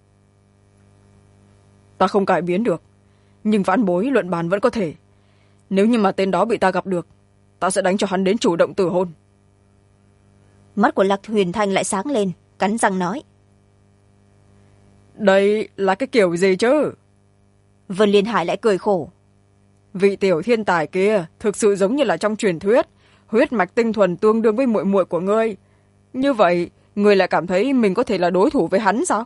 Ta không cải biến được, nhưng vãn bối luận bàn vẫn có thể. Nếu như mà tên đó bị ta gặp được, ta sẽ đánh cho hắn đến chủ động tử hôn. Mắt của Lạc Huyền Thanh lại sáng lên, cắn răng nói. Đây là cái kiểu gì chứ? Vân Liên Hải lại cười khổ. Vị tiểu thiên tài kia thực sự giống như là trong truyền thuyết, huyết mạch tinh thuần tương đương với muội muội của ngươi. Như vậy, ngươi lại cảm thấy mình có thể là đối thủ với hắn sao?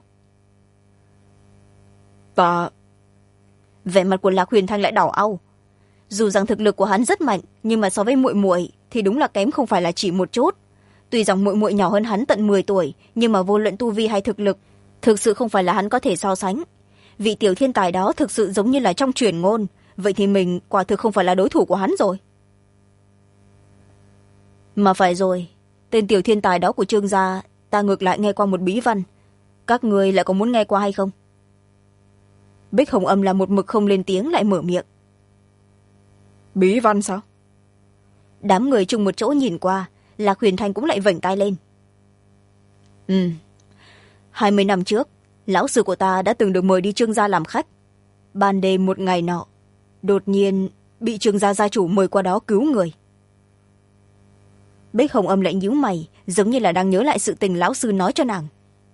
Ta... Vẻ mặt của Lạc Huyền Thanh lại đỏ au. Dù rằng thực lực của hắn rất mạnh, nhưng mà so với muội muội thì đúng là kém không phải là chỉ một chút. Tuy rằng muội muội nhỏ hơn hắn tận 10 tuổi, nhưng mà vô luận tu vi hay thực lực, thực sự không phải là hắn có thể so sánh. Vị tiểu thiên tài đó thực sự giống như là trong truyền ngôn, vậy thì mình quả thực không phải là đối thủ của hắn rồi. Mà phải rồi, tên tiểu thiên tài đó của Trương gia, ta ngược lại nghe qua một bí văn. Các người lại có muốn nghe qua hay không? Bích Hồng Âm là một mực không lên tiếng lại mở miệng. Bí văn sao? Đám người chung một chỗ nhìn qua, Lạc Huyền Thanh cũng lại vểnh tay lên. 20 năm trước, lão sư của ta đã từng được mời đi Trương gia làm khách. Ban đêm một ngày nọ, đột nhiên bị Trương gia gia chủ mời qua đó cứu người. Bích Hồng Âm lại nhíu mày, giống như là đang nhớ lại sự tình lão sư nói cho nàng.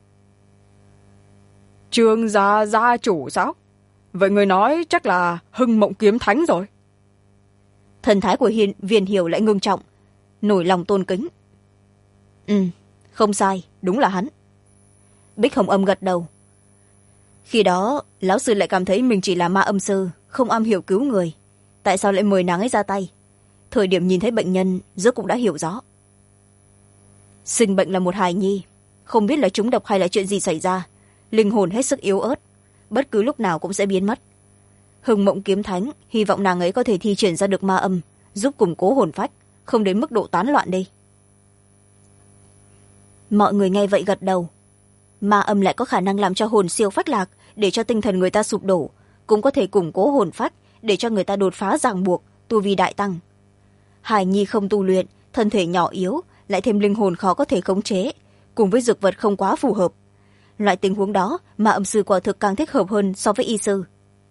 Trương gia gia chủ sao? Vậy người nói chắc là Hưng Mộng Kiếm Thánh rồi. Thần thái của Viên Hiểu lại ngưng trọng, nổi lòng tôn kính. Không sai, đúng là hắn. Bích Hồng Âm gật đầu. Khi đó lão sư lại cảm thấy mình chỉ là ma âm sư, không am hiểu cứu người. Tại sao lại mời nàng ấy ra tay? Thời điểm nhìn thấy bệnh nhân, rốt cũng đã hiểu rõ. Sinh bệnh là một hài nhi, không biết là trúng độc hay là chuyện gì xảy ra, linh hồn hết sức yếu ớt, bất cứ lúc nào cũng sẽ biến mất. Hưng Mộng Kiếm Thánh hy vọng nàng ấy có thể thi triển ra được ma âm, giúp củng cố hồn phách, không đến mức độ tán loạn đi. Mọi người nghe vậy gật đầu. Ma âm lại có khả năng làm cho hồn siêu phách lạc, để cho tinh thần người ta sụp đổ, cũng có thể củng cố hồn phách để cho người ta đột phá ràng buộc, tu vi đại tăng. hài nhi không tu luyện, thân thể nhỏ yếu, lại thêm linh hồn khó có thể khống chế, cùng với dược vật không quá phù hợp. Loại tình huống đó mà âm sư quả thực càng thích hợp hơn so với y sư.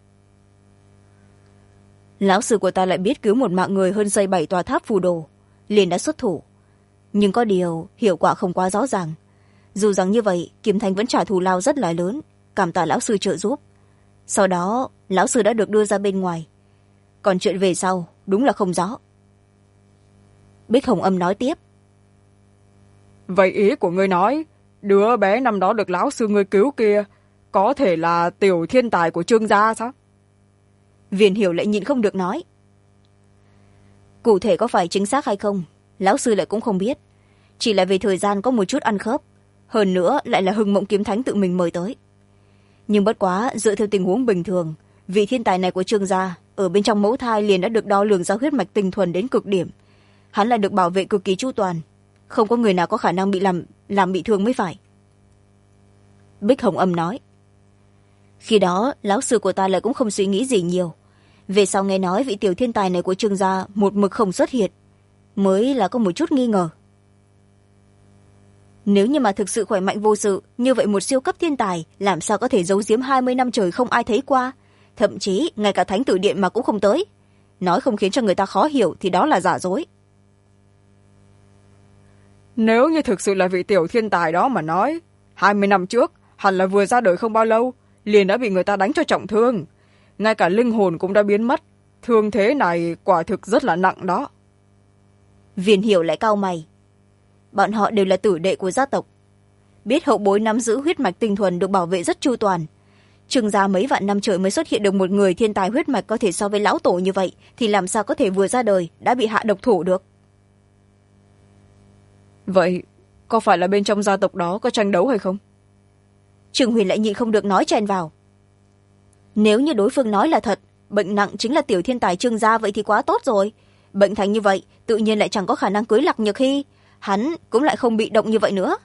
Lão sư của ta lại biết cứu một mạng người hơn xây 7 tòa tháp phù đồ, liền đã xuất thủ. Nhưng có điều hiệu quả không quá rõ ràng. Dù rằng như vậy, Kiếm Thánh vẫn trả thù lao rất là lớn, cảm tạ lão sư trợ giúp. Sau đó lão sư đã được đưa ra bên ngoài, còn chuyện về sau đúng là không rõ. Bích Hồng Âm nói tiếp. Vậy ý của ngươi nói đứa bé năm đó được lão sư ngươi cứu kia có thể là tiểu thiên tài của Trương gia sao? Viên Hiểu lại nhịn không được nói. Cụ thể có phải chính xác hay không, lão sư lại cũng không biết. Chỉ là về thời gian có một chút ăn khớp, hơn nữa lại là Hưng Mộng Kiếm Thánh tự mình mời tới. Nhưng bất quá dựa theo tình huống bình thường, vị thiên tài này của Trương gia ở bên trong mẫu thai liền đã được đo lường ra huyết mạch tinh thuần đến cực điểm. Hắn lại được bảo vệ cực kỳ chu toàn, không có người nào có khả năng bị làm bị thương mới phải. Bích Hồng Âm nói. Khi đó lão sư của ta lại cũng không suy nghĩ gì nhiều. Về sau nghe nói vị tiểu thiên tài này của Trương gia một mực không xuất hiện, mới là có một chút nghi ngờ. Nếu như mà thực sự khỏe mạnh vô sự, như vậy một siêu cấp thiên tài làm sao có thể giấu giếm 20 năm trời không ai thấy qua, thậm chí ngay cả Thánh Tử Điện mà cũng không tới. Nói không khiến cho người ta khó hiểu thì đó là giả dối. Nếu như thực sự là vị tiểu thiên tài đó mà nói, 20 năm trước hẳn là vừa ra đời không bao lâu liền đã bị người ta đánh cho trọng thương, ngay cả linh hồn cũng đã biến mất. Thương thế này quả thực rất là nặng đó. Viên Hiểu lại cau mày. Bọn họ đều là tử đệ của gia tộc, biết hậu bối nắm giữ huyết mạch tinh thuần được bảo vệ rất chu toàn. Trương gia mấy vạn năm trời mới xuất hiện được một người thiên tài huyết mạch có thể so với lão tổ như vậy, thì làm sao có thể vừa ra đời đã bị hạ độc thủ được. Vậy có phải là bên trong gia tộc đó có tranh đấu hay không? Trương Huyền lại nhịn không được nói chen vào. Nếu như đối phương nói là thật, bệnh nặng chính là tiểu thiên tài Trương gia, vậy thì quá tốt rồi. Bệnh thành như vậy tự nhiên lại chẳng có khả năng cưới Lạc Nhược Hy, hắn cũng lại không bị động như vậy nữa.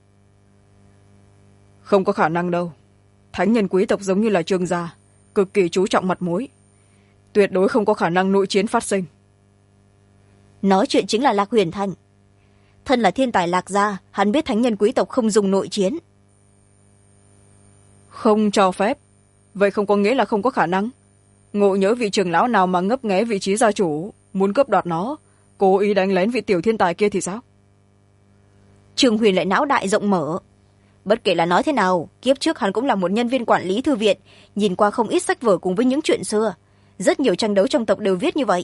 Không có khả năng đâu. Thánh nhân quý tộc giống như là Trương gia, cực kỳ chú trọng mặt mũi, tuyệt đối không có khả năng nội chiến phát sinh. Nói chuyện chính là Lạc Huyền Thanh. Thân là thiên tài Lạc gia, hắn biết thánh nhân quý tộc không dùng nội chiến. Không cho phép? Vậy không có nghĩa là không có khả năng. Ngộ nhớ vị trưởng lão nào mà ngấp nghé vị trí gia chủ, muốn cướp đoạt nó, cố ý đánh lén vị tiểu thiên tài kia thì sao? Trương Huyền lại não đại rộng mở. Bất kể là nói thế nào, kiếp trước hắn cũng là một nhân viên quản lý thư viện, nhìn qua không ít sách vở cùng với những chuyện xưa. Rất nhiều tranh đấu trong tộc đều viết như vậy.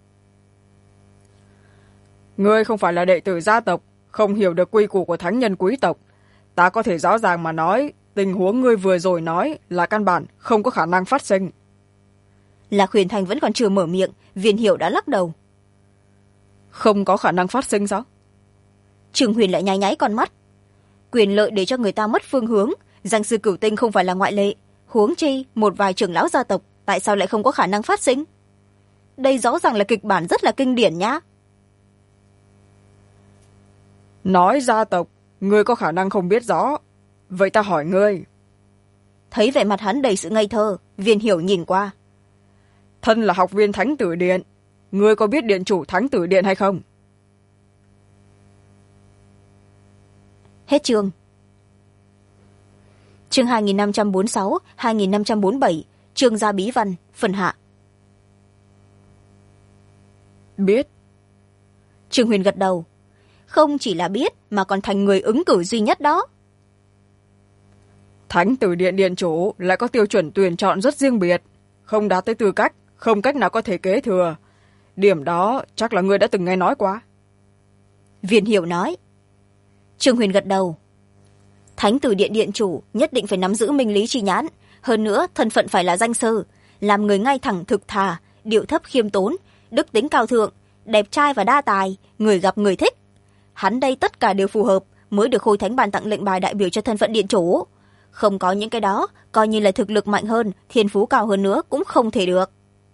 Ngươi không phải là đệ tử gia tộc, không hiểu được quy củ của thánh nhân quý tộc. Ta có thể rõ ràng mà nói, tình huống ngươi vừa rồi nói là căn bản không có khả năng phát sinh. Lạc Huyền Thành vẫn còn chưa mở miệng, Viên Hiểu đã lắc đầu. Không có khả năng phát sinh sao? Trương Huyền lại nháy nháy con mắt. Quyền lợi để cho người ta mất phương hướng, danh sư Cửu Tinh không phải là ngoại lệ. Huống chi một vài trưởng lão gia tộc tại sao lại không có khả năng phát sinh? Đây rõ ràng là kịch bản rất là kinh điển nhá. Nói gia tộc, ngươi có khả năng không biết rõ. Vậy ta hỏi ngươi. Thấy vẻ mặt hắn đầy sự ngây thơ, Viên Hiểu nhìn qua. Thân là học viên Thánh Tử Điện, ngươi có biết điện chủ Thánh Tử Điện hay không? Hết chương. Chương 2546, 2547, Trương gia bí văn, phần hạ. Biết. Trương Huyền gật đầu. Không chỉ là biết mà còn thành người ứng cử duy nhất đó. Thánh Tử Điện điện chủ lại có tiêu chuẩn tuyển chọn rất riêng biệt, không đạt tới tư cách, không cách nào có thể kế thừa. Điểm đó chắc là ngươi đã từng nghe nói qua. Viên Hiểu nói. Trương Huyền gật đầu. Thánh Tử Điện điện chủ nhất định phải nắm giữ minh lý chi nhãn, hơn nữa thân phận phải là danh sư, làm người ngay thẳng thực thà, điệu thấp khiêm tốn, đức tính cao thượng, đẹp trai và đa tài, người gặp người thích. Hắn đây tất cả đều phù hợp, mới được Khôi Thánh ban tặng lệnh bài đại biểu cho thân phận điện chủ. Không có những cái đó, coi như là thực lực mạnh hơn, thiên phú cao hơn nữa cũng không thể được.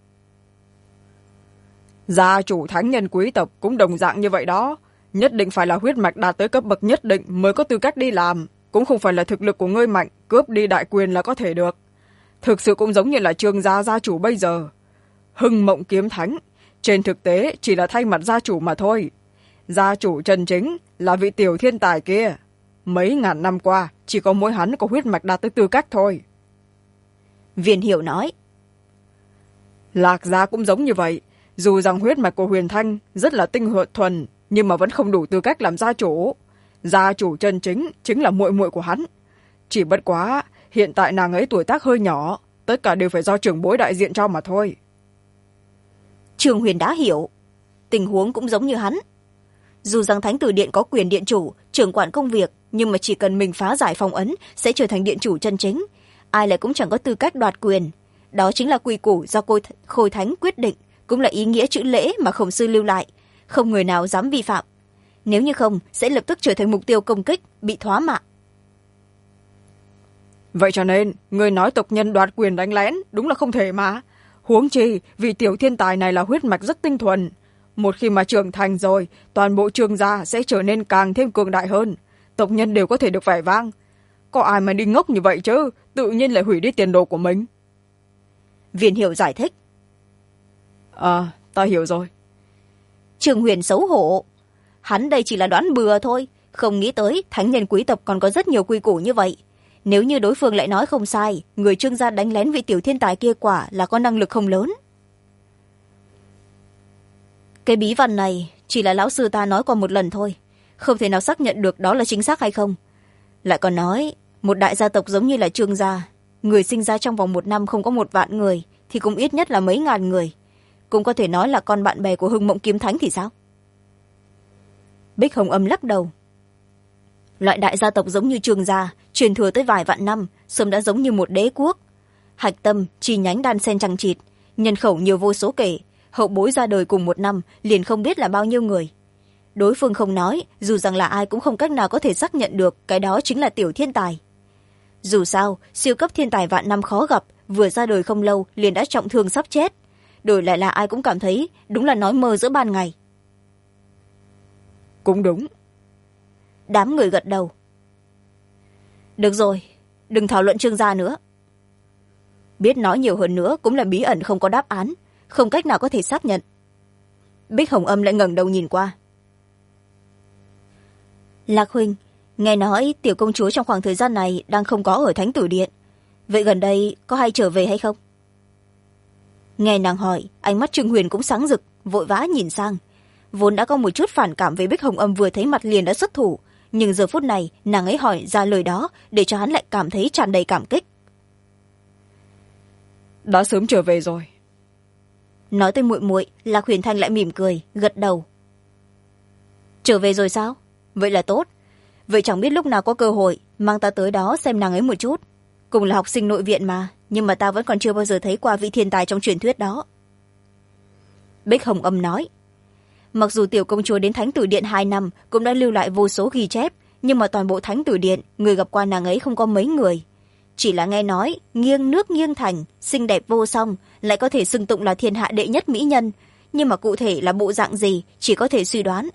Gia chủ thánh nhân quý tộc cũng đồng dạng như vậy đó, nhất định phải là huyết mạch đạt tới cấp bậc nhất định mới có tư cách đi làm, cũng không phải là thực lực của ngươi mạnh cướp đi đại quyền là có thể được. Thực sự cũng giống như là Trương gia gia chủ bây giờ. Hưng Mộng Kiếm Thánh trên thực tế chỉ là thay mặt gia chủ mà thôi. Gia chủ chân chính là vị tiểu thiên tài kia. Mấy ngàn năm qua chỉ có mỗi hắn có huyết mạch đạt tới tư cách thôi. Viên Hiểu nói. Lạc gia cũng giống như vậy. Dù rằng huyết mạch của Huyền Thanh rất là tinh thuần, nhưng mà vẫn không đủ tư cách làm gia chủ. Gia chủ chân chính là muội muội của hắn. Chỉ bất quá hiện tại nàng ấy tuổi tác hơi nhỏ, tất cả đều phải do trưởng bối đại diện cho mà thôi. Trương Huyền đã hiểu, tình huống cũng giống như hắn. Dù rằng Thánh Tử Điện có quyền điện chủ, trưởng quản công việc, nhưng mà chỉ cần mình phá giải phong ấn sẽ trở thành điện chủ chân chính. Ai lại cũng chẳng có tư cách đoạt quyền. Đó chính là quy củ do Khôi Thánh quyết định, cũng là ý nghĩa chữ lễ mà Khổng Sư lưu lại. Không người nào dám vi phạm. Nếu như không, sẽ lập tức trở thành mục tiêu công kích, bị thoá mạ. Vậy cho nên, người nói tộc nhân đoạt quyền đánh lén, đúng là không thể mà. Huống chi, vì tiểu thiên tài này là huyết mạch rất tinh thuần. Một khi mà trưởng thành rồi, toàn bộ Trương gia sẽ trở nên càng thêm cường đại hơn. Tộc nhân đều có thể được vẻ vang. Có ai mà đi ngốc như vậy chứ, tự nhiên lại hủy đi tiền đồ của mình. Viên Hiểu giải thích. Ta hiểu rồi. Trương Huyền xấu hổ. Hắn đây chỉ là đoán bừa thôi, không nghĩ tới thánh nhân quý tộc còn có rất nhiều quy củ như vậy. Nếu như đối phương lại nói không sai, người Trương gia đánh lén vị tiểu thiên tài kia quả là có năng lực không lớn. Cái bí văn này chỉ là lão sư ta nói qua một lần thôi, không thể nào xác nhận được đó là chính xác hay không. Lại còn nói, một đại gia tộc giống như là Trương gia, người sinh ra trong vòng 1 năm không có 1 vạn người, thì cũng ít nhất là mấy ngàn người. Cũng có thể nói là con bạn bè của Hưng Mộng Kiếm Thánh thì sao? Bích Hồng Âm lắc đầu. Loại đại gia tộc giống như Trương gia, truyền thừa tới vài vạn năm, sớm đã giống như một đế quốc. Hạch tâm, chi nhánh đan xen chằng chịt, nhân khẩu nhiều vô số kể, hậu bối ra đời cùng 1 năm, liền không biết là bao nhiêu người. Đối phương không nói, dù rằng là ai cũng không cách nào có thể xác nhận được cái đó chính là tiểu thiên tài. Dù sao, siêu cấp thiên tài vạn năm khó gặp, vừa ra đời không lâu liền đã trọng thương sắp chết. Đổi lại là ai cũng cảm thấy đúng là nói mơ giữa ban ngày. Cũng đúng. Đám người gật đầu. Được rồi, đừng thảo luận Trương gia nữa. Biết nói nhiều hơn nữa cũng là bí ẩn không có đáp án, không cách nào có thể xác nhận. Bích Hồng Âm lại ngẩng đầu nhìn qua. Lạc huynh, nghe nói tiểu công chúa trong khoảng thời gian này đang không có ở Thánh Tử Điện. Vậy gần đây có hay trở về hay không? Nghe nàng hỏi, ánh mắt Trương Huyền cũng sáng rực, vội vã nhìn sang. Vốn đã có một chút phản cảm với Bích Hồng Âm vừa thấy mặt liền đã xuất thủ, nhưng giờ phút này nàng ấy hỏi ra lời đó để cho hắn lại cảm thấy tràn đầy cảm kích. Đã sớm trở về rồi. Nói tới muội muội, Lạc Huyền Thanh lại mỉm cười, gật đầu. Trở về rồi sao? Vậy là tốt. Vậy chẳng biết lúc nào có cơ hội mang ta tới đó xem nàng ấy một chút. Cùng là học sinh nội viện mà, nhưng mà ta vẫn còn chưa bao giờ thấy qua vị thiên tài trong truyền thuyết đó. Bích Hồng Âm nói. Mặc dù tiểu công chúa đến Thánh Tử Điện 2 năm cũng đã lưu lại vô số ghi chép, nhưng mà toàn bộ Thánh Tử Điện người gặp qua nàng ấy không có mấy người. Chỉ là nghe nói nghiêng nước nghiêng thành, xinh đẹp vô song, lại có thể xưng tụng là thiên hạ đệ nhất mỹ nhân, nhưng mà cụ thể là bộ dạng gì chỉ có thể suy đoán.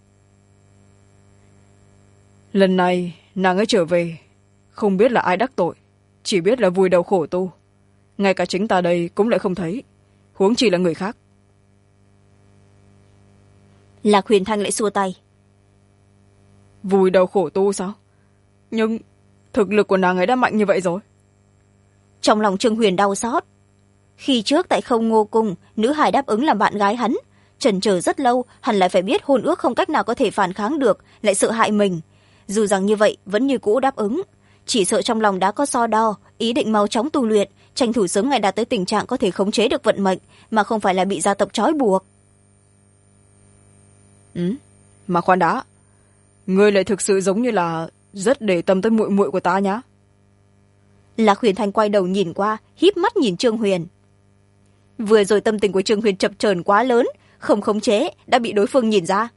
Lần này nàng ấy trở về, không biết là ai đắc tội, chỉ biết là vùi đầu khổ tu. Ngay cả chính ta đây cũng lại không thấy, huống chi là người khác. Lạc Huyền Thanh lại xua tay. Vùi đầu khổ tu sao? Nhưng thực lực của nàng ấy đã mạnh như vậy rồi. Trong lòng Trương Huyền đau xót. Khi trước tại Không Ngô Cung, nữ hài đáp ứng làm bạn gái hắn, chần chờ rất lâu, hắn lại phải biết hôn ước không cách nào có thể phản kháng được, lại sợ hại mình. Dù rằng như vậy vẫn như cũ đáp ứng, chỉ sợ trong lòng đã có so đo, ý định mau chóng tu luyện, tranh thủ sớm ngày đạt tới tình trạng có thể khống chế được vận mệnh, mà không phải là bị gia tộc trói buộc. Mà khoan đã, ngươi lại thực sự giống như là rất để tâm tới muội muội của ta nhá. Lạc Huyền Thanh quay đầu nhìn qua, híp mắt nhìn Trương Huyền. Vừa rồi tâm tình của Trương Huyền chập chờn quá lớn, không khống chế đã bị đối phương nhìn ra.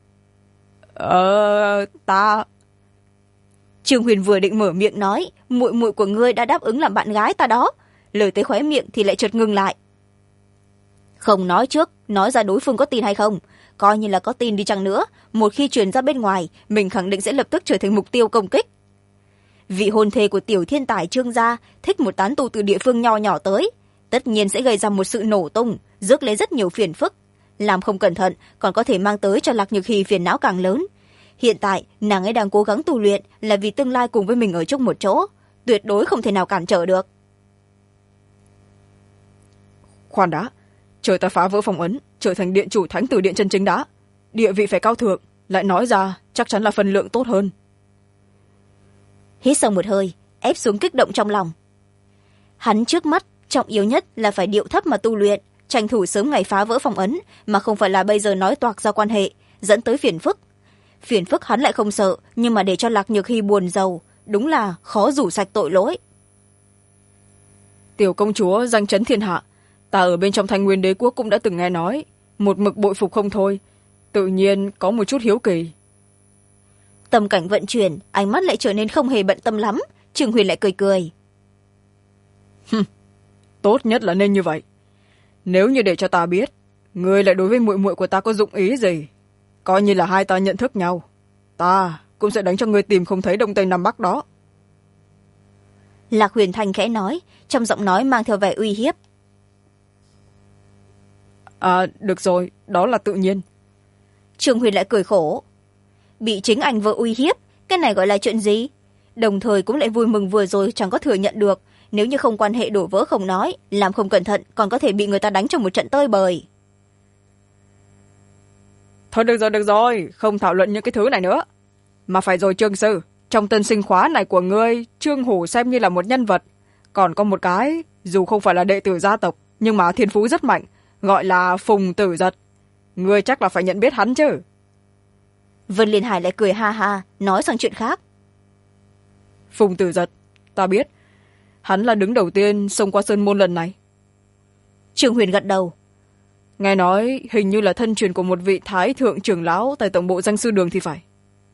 Ta... Trương Huyền vừa định mở miệng nói, muội muội của ngươi đã đáp ứng làm bạn gái ta đó, lời tới khóe miệng thì lại chợt ngừng lại. Không nói trước, nói ra đối phương có tin hay không, coi như là có tin đi chăng nữa, một khi truyền ra bên ngoài, mình khẳng định sẽ lập tức trở thành mục tiêu công kích. Vị hôn thê của tiểu thiên tài Trương gia thích một tán tu từ địa phương nho nhỏ tới, tất nhiên sẽ gây ra một sự nổ tung, rước lấy rất nhiều phiền phức. làm không cẩn thận còn có thể mang tới cho Lạc Nhược Hy phiền não càng lớn. Hiện tại nàng ấy đang cố gắng tu luyện là vì tương lai cùng với mình ở chung một chỗ, tuyệt đối không thể nào cản trở được. Khoan đã, chờ ta phá vỡ phong ấn, trở thành điện chủ thánh tử điện chân chính đã. Địa vị phải cao thượng, lại nói ra chắc chắn là phân lượng tốt hơn. Hít sâu một hơi, ép xuống kích động trong lòng. Hắn trước mắt trọng yếu nhất là phải điệu thấp mà tu luyện, tranh thủ sớm ngày phá vỡ phong ấn, mà không phải là bây giờ nói toạc ra quan hệ dẫn tới phiền phức. Phiền phức hắn lại không sợ, nhưng mà để cho Lạc Nhược Hy buồn rầu, đúng là khó rủ sạch tội lỗi. Tiểu công chúa danh chấn thiên hạ, ta ở bên trong Thanh Nguyên Đế quốc cũng đã từng nghe nói, một mực bội phục không thôi, tự nhiên có một chút hiếu kỳ. Tâm cảnh vận chuyển, ánh mắt lại trở nên không hề bận tâm lắm. Trương Huyền lại cười cười. Tốt nhất là nên như vậy. Nếu như để cho ta biết ngươi lại đối với muội muội của ta có dụng ý gì, coi như là hai ta nhận thức nhau, ta cũng sẽ đánh cho ngươi tìm không thấy đông tây nam bắc đó. Lạc Huyền Thanh khẽ nói, trong giọng nói mang theo vẻ uy hiếp. Được rồi, đó là tự nhiên. Trương Huyền lại cười khổ. Bị chính anh vợ uy hiếp, cái này gọi là chuyện gì? Đồng thời cũng lại vui mừng vừa rồi chẳng có thừa nhận được, nếu như không quan hệ đổ vỡ không nói, làm không cẩn thận còn có thể bị người ta đánh trong một trận tơi bời. Thôi được rồi, không thảo luận những cái thứ này nữa. Mà phải rồi Trương sư, trong tân sinh khóa này của ngươi, Trương Hủ xem như là một nhân vật. Còn có một cái, dù không phải là đệ tử gia tộc, nhưng mà thiên phú rất mạnh, gọi là Phùng Tử Giật. Ngươi chắc là phải nhận biết hắn chứ. Vân Liên Hải lại cười ha ha, nói sang chuyện khác. Phùng Tử Giật, ta biết. Hắn là đứng đầu tiên xông qua sơn môn lần này. Trương Huyền gật đầu. Nghe nói hình như là thân truyền của một vị thái thượng trưởng lão tại tổng bộ danh sư đường thì phải.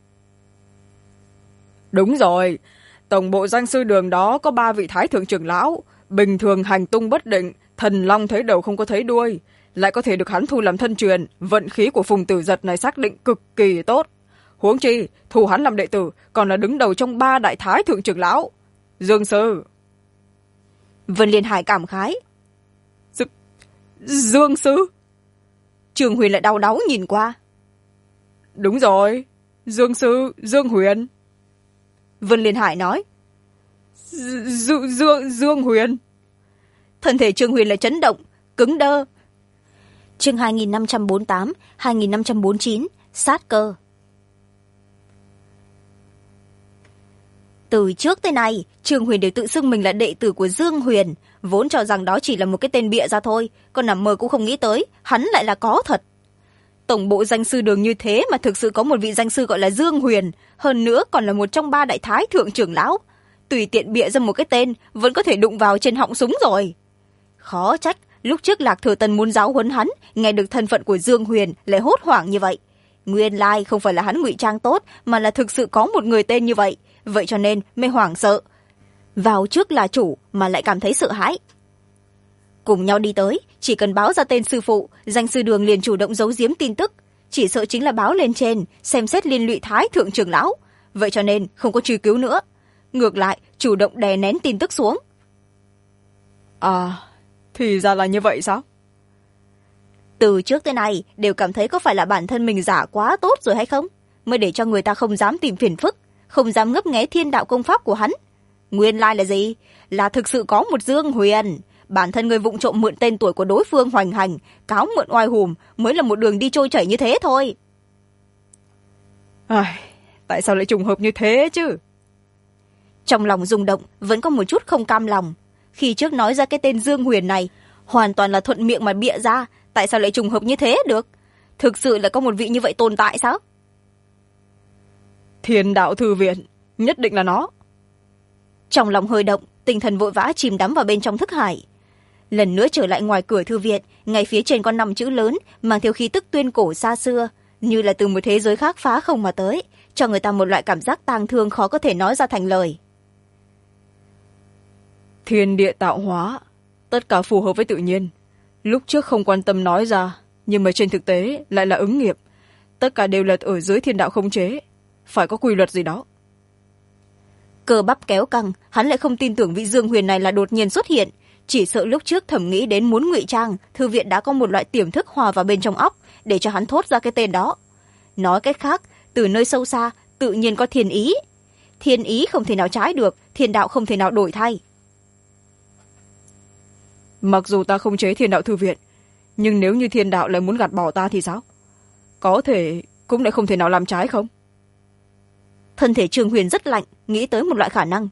Đúng rồi, tổng bộ danh sư đường đó có 3 vị thái thượng trưởng lão, bình thường hành tung bất định, thần long thấy đầu không có thấy đuôi, lại có thể được hắn thu làm thân truyền, vận khí của Phùng Tử Giật này xác định cực kỳ tốt. Huống chi thu hắn làm đệ tử còn là đứng đầu trong 3 đại thái thượng trưởng lão. Dương sư. Vân Liên Hải cảm khái. Dương sư. Trương Huyền lại đau đáu nhìn qua. Đúng rồi, Dương sư Dương Huyền. Vân Liên Hải nói. Dương Huyền. Thân thể Trương Huyền lại chấn động, cứng đơ. Chương 2548, 2549, sát cơ. Từ trước tới nay, Trương Huyền đều tự xưng mình là đệ tử của Dương Huyền, vốn cho rằng đó chỉ là một cái tên bịa ra thôi, còn nằm mơ cũng không nghĩ tới, hắn lại là có thật. Tổng bộ danh sư đường như thế mà thực sự có một vị danh sư gọi là Dương Huyền, hơn nữa còn là một trong 3 đại thái thượng trưởng lão. Tùy tiện bịa ra một cái tên, vẫn có thể đụng vào trên họng súng rồi. Khó trách, lúc trước Lạc Thừa Tân muốn giáo huấn hắn, nghe được thân phận của Dương Huyền lại hốt hoảng như vậy. Nguyên lai không phải là hắn ngụy trang tốt, mà là thực sự có một người tên như vậy, vậy cho nên mới hoảng sợ. Vào trước là chủ mà lại cảm thấy sợ hãi. Cùng nhau đi tới, chỉ cần báo ra tên sư phụ, danh sư đường liền chủ động giấu giếm tin tức, chỉ sợ chính là báo lên trên, xem xét liên lụy thái thượng trưởng lão, vậy cho nên không có truy cứu nữa. Ngược lại, chủ động đè nén tin tức xuống. Thì ra là như vậy sao? Từ trước tới nay đều cảm thấy có phải là bản thân mình giả quá tốt rồi hay không, mới để cho người ta không dám tìm phiền phức, không dám ngấp nghé thiên đạo công pháp của hắn. Nguyên lai là gì? Là thực sự có một Dương Huyền. Bản thân người vụng trộm mượn tên tuổi của đối phương hoành hành, cáo mượn oai hùm mới là một đường đi trôi chảy như thế thôi. Tại sao lại trùng hợp như thế chứ? Trong lòng rung động, vẫn có một chút không cam lòng. Khi trước nói ra cái tên Dương Huyền này, hoàn toàn là thuận miệng mà bịa ra, tại sao lại trùng hợp như thế được? Thực sự là có một vị như vậy tồn tại sao? Thiên đạo thư viện, nhất định là nó. Trong lòng hơi động, tinh thần vội vã chìm đắm vào bên trong thức hải. Lần nữa trở lại ngoài cửa thư viện, ngay phía trên có 5 chữ lớn, mang theo khí tức tuyên cổ xa xưa, như là từ một thế giới khác phá không mà tới, cho người ta một loại cảm giác tang thương khó có thể nói ra thành lời. Thiên địa tạo hóa, tất cả phù hợp với tự nhiên. Lúc trước không quan tâm nói ra, nhưng mà trên thực tế lại là ứng nghiệm. Tất cả đều là ở dưới thiên đạo khống chế, phải có quy luật gì đó. Cơ bắp kéo căng, hắn lại không tin tưởng vị Dương Huyền này là đột nhiên xuất hiện, chỉ sợ lúc trước thẩm nghĩ đến muốn ngụy trang, thư viện đã có một loại tiềm thức hòa vào bên trong óc để cho hắn thốt ra cái tên đó. Nói cách khác, từ nơi sâu xa tự nhiên có thiên ý. Thiên ý không thể nào trái được, thiên đạo không thể nào đổi thay. Mặc dù ta không chế thiên đạo thư viện, nhưng nếu như thiên đạo lại muốn gạt bỏ ta thì sao? Có thể cũng lại không thể nào làm trái không? Thân thể Trương Huyền rất lạnh, nghĩ tới một loại khả năng.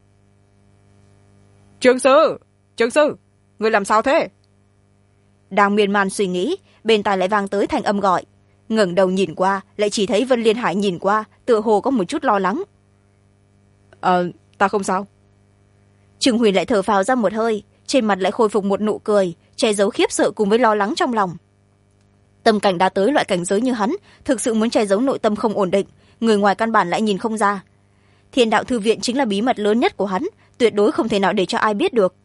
Trương sư, người làm sao thế? Đang miên man suy nghĩ, bên tai lại vang tới thanh âm gọi. Ngẩng đầu nhìn qua, lại chỉ thấy Vân Liên Hải nhìn qua, tựa hồ có một chút lo lắng. Ta không sao. Trương Huyền lại thở phào ra một hơi, trên mặt lại khôi phục một nụ cười, che giấu khiếp sợ cùng với lo lắng trong lòng. Tâm cảnh đã tới loại cảnh giới như hắn, thực sự muốn che giấu nội tâm không ổn định, người ngoài căn bản lại nhìn không ra. Thiên đạo thư viện chính là bí mật lớn nhất của hắn, tuyệt đối không thể nào để cho ai biết được.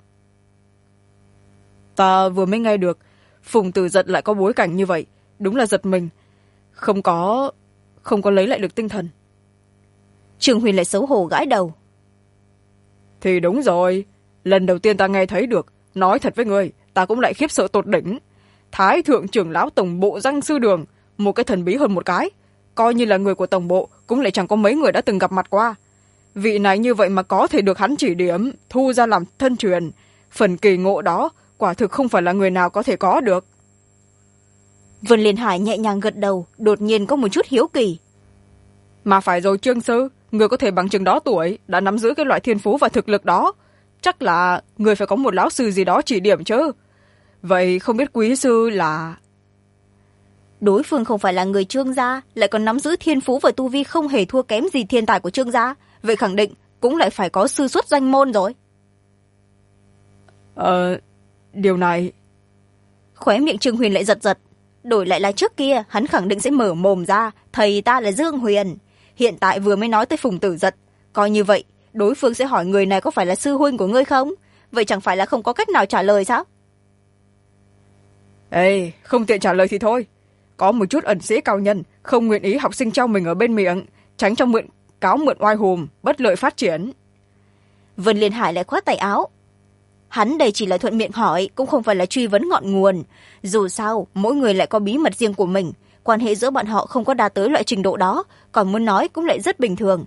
Ta vừa mới nghe được Phùng Tử Giật lại có bối cảnh như vậy, đúng là giật mình. Không có lấy lại được tinh thần. Trương Huyền lại xấu hổ gãi đầu. Thì đúng rồi, lần đầu tiên ta nghe thấy được, nói thật với người, ta cũng lại khiếp sợ tột đỉnh. Thái thượng trưởng lão tổng bộ Danh Sư Đường, một cái thần bí hơn một cái, coi như là người của tổng bộ cũng lại chẳng có mấy người đã từng gặp mặt qua. Vị này như vậy mà có thể được hắn chỉ điểm thu ra làm thân truyền, phần kỳ ngộ đó quả thực không phải là người nào có thể có được. Vân Liên Hải nhẹ nhàng gật đầu, đột nhiên có một chút hiếu kỳ. Mà phải rồi Trương sư, người có thể bằng chừng đó tuổi đã nắm giữ cái loại thiên phú và thực lực đó, chắc là người phải có một lão sư gì đó chỉ điểm chứ. Vậy không biết quý sư là... Đối phương không phải là người Trương gia, lại còn nắm giữ thiên phú và tu vi không hề thua kém gì thiên tài của Trương gia, vậy khẳng định cũng lại phải có sư xuất danh môn rồi. Điều này... Khóe miệng Trương Huyền lại giật giật. Đổi lại là trước kia, hắn khẳng định sẽ mở mồm ra, thầy ta là Dương Huyền. Hiện tại vừa mới nói tới Phùng Tử Giật, coi như vậy, đối phương sẽ hỏi người này có phải là sư huynh của ngươi không? Vậy chẳng phải là không có cách nào trả lời sao? Ê, không tiện trả lời thì thôi. Có một chút ẩn sĩ cao nhân, không nguyện ý học sinh trao mình ở bên miệng, tránh cho cáo mượn oai hùm, bất lợi phát triển. Vân Liên Hải lại khoát tay áo. Hắn đây chỉ là thuận miệng hỏi, cũng không phải là truy vấn ngọn nguồn. Dù sao, mỗi người lại có bí mật riêng của mình, quan hệ giữa bọn họ không có đạt tới loại trình độ đó, còn muốn nói cũng lại rất bình thường.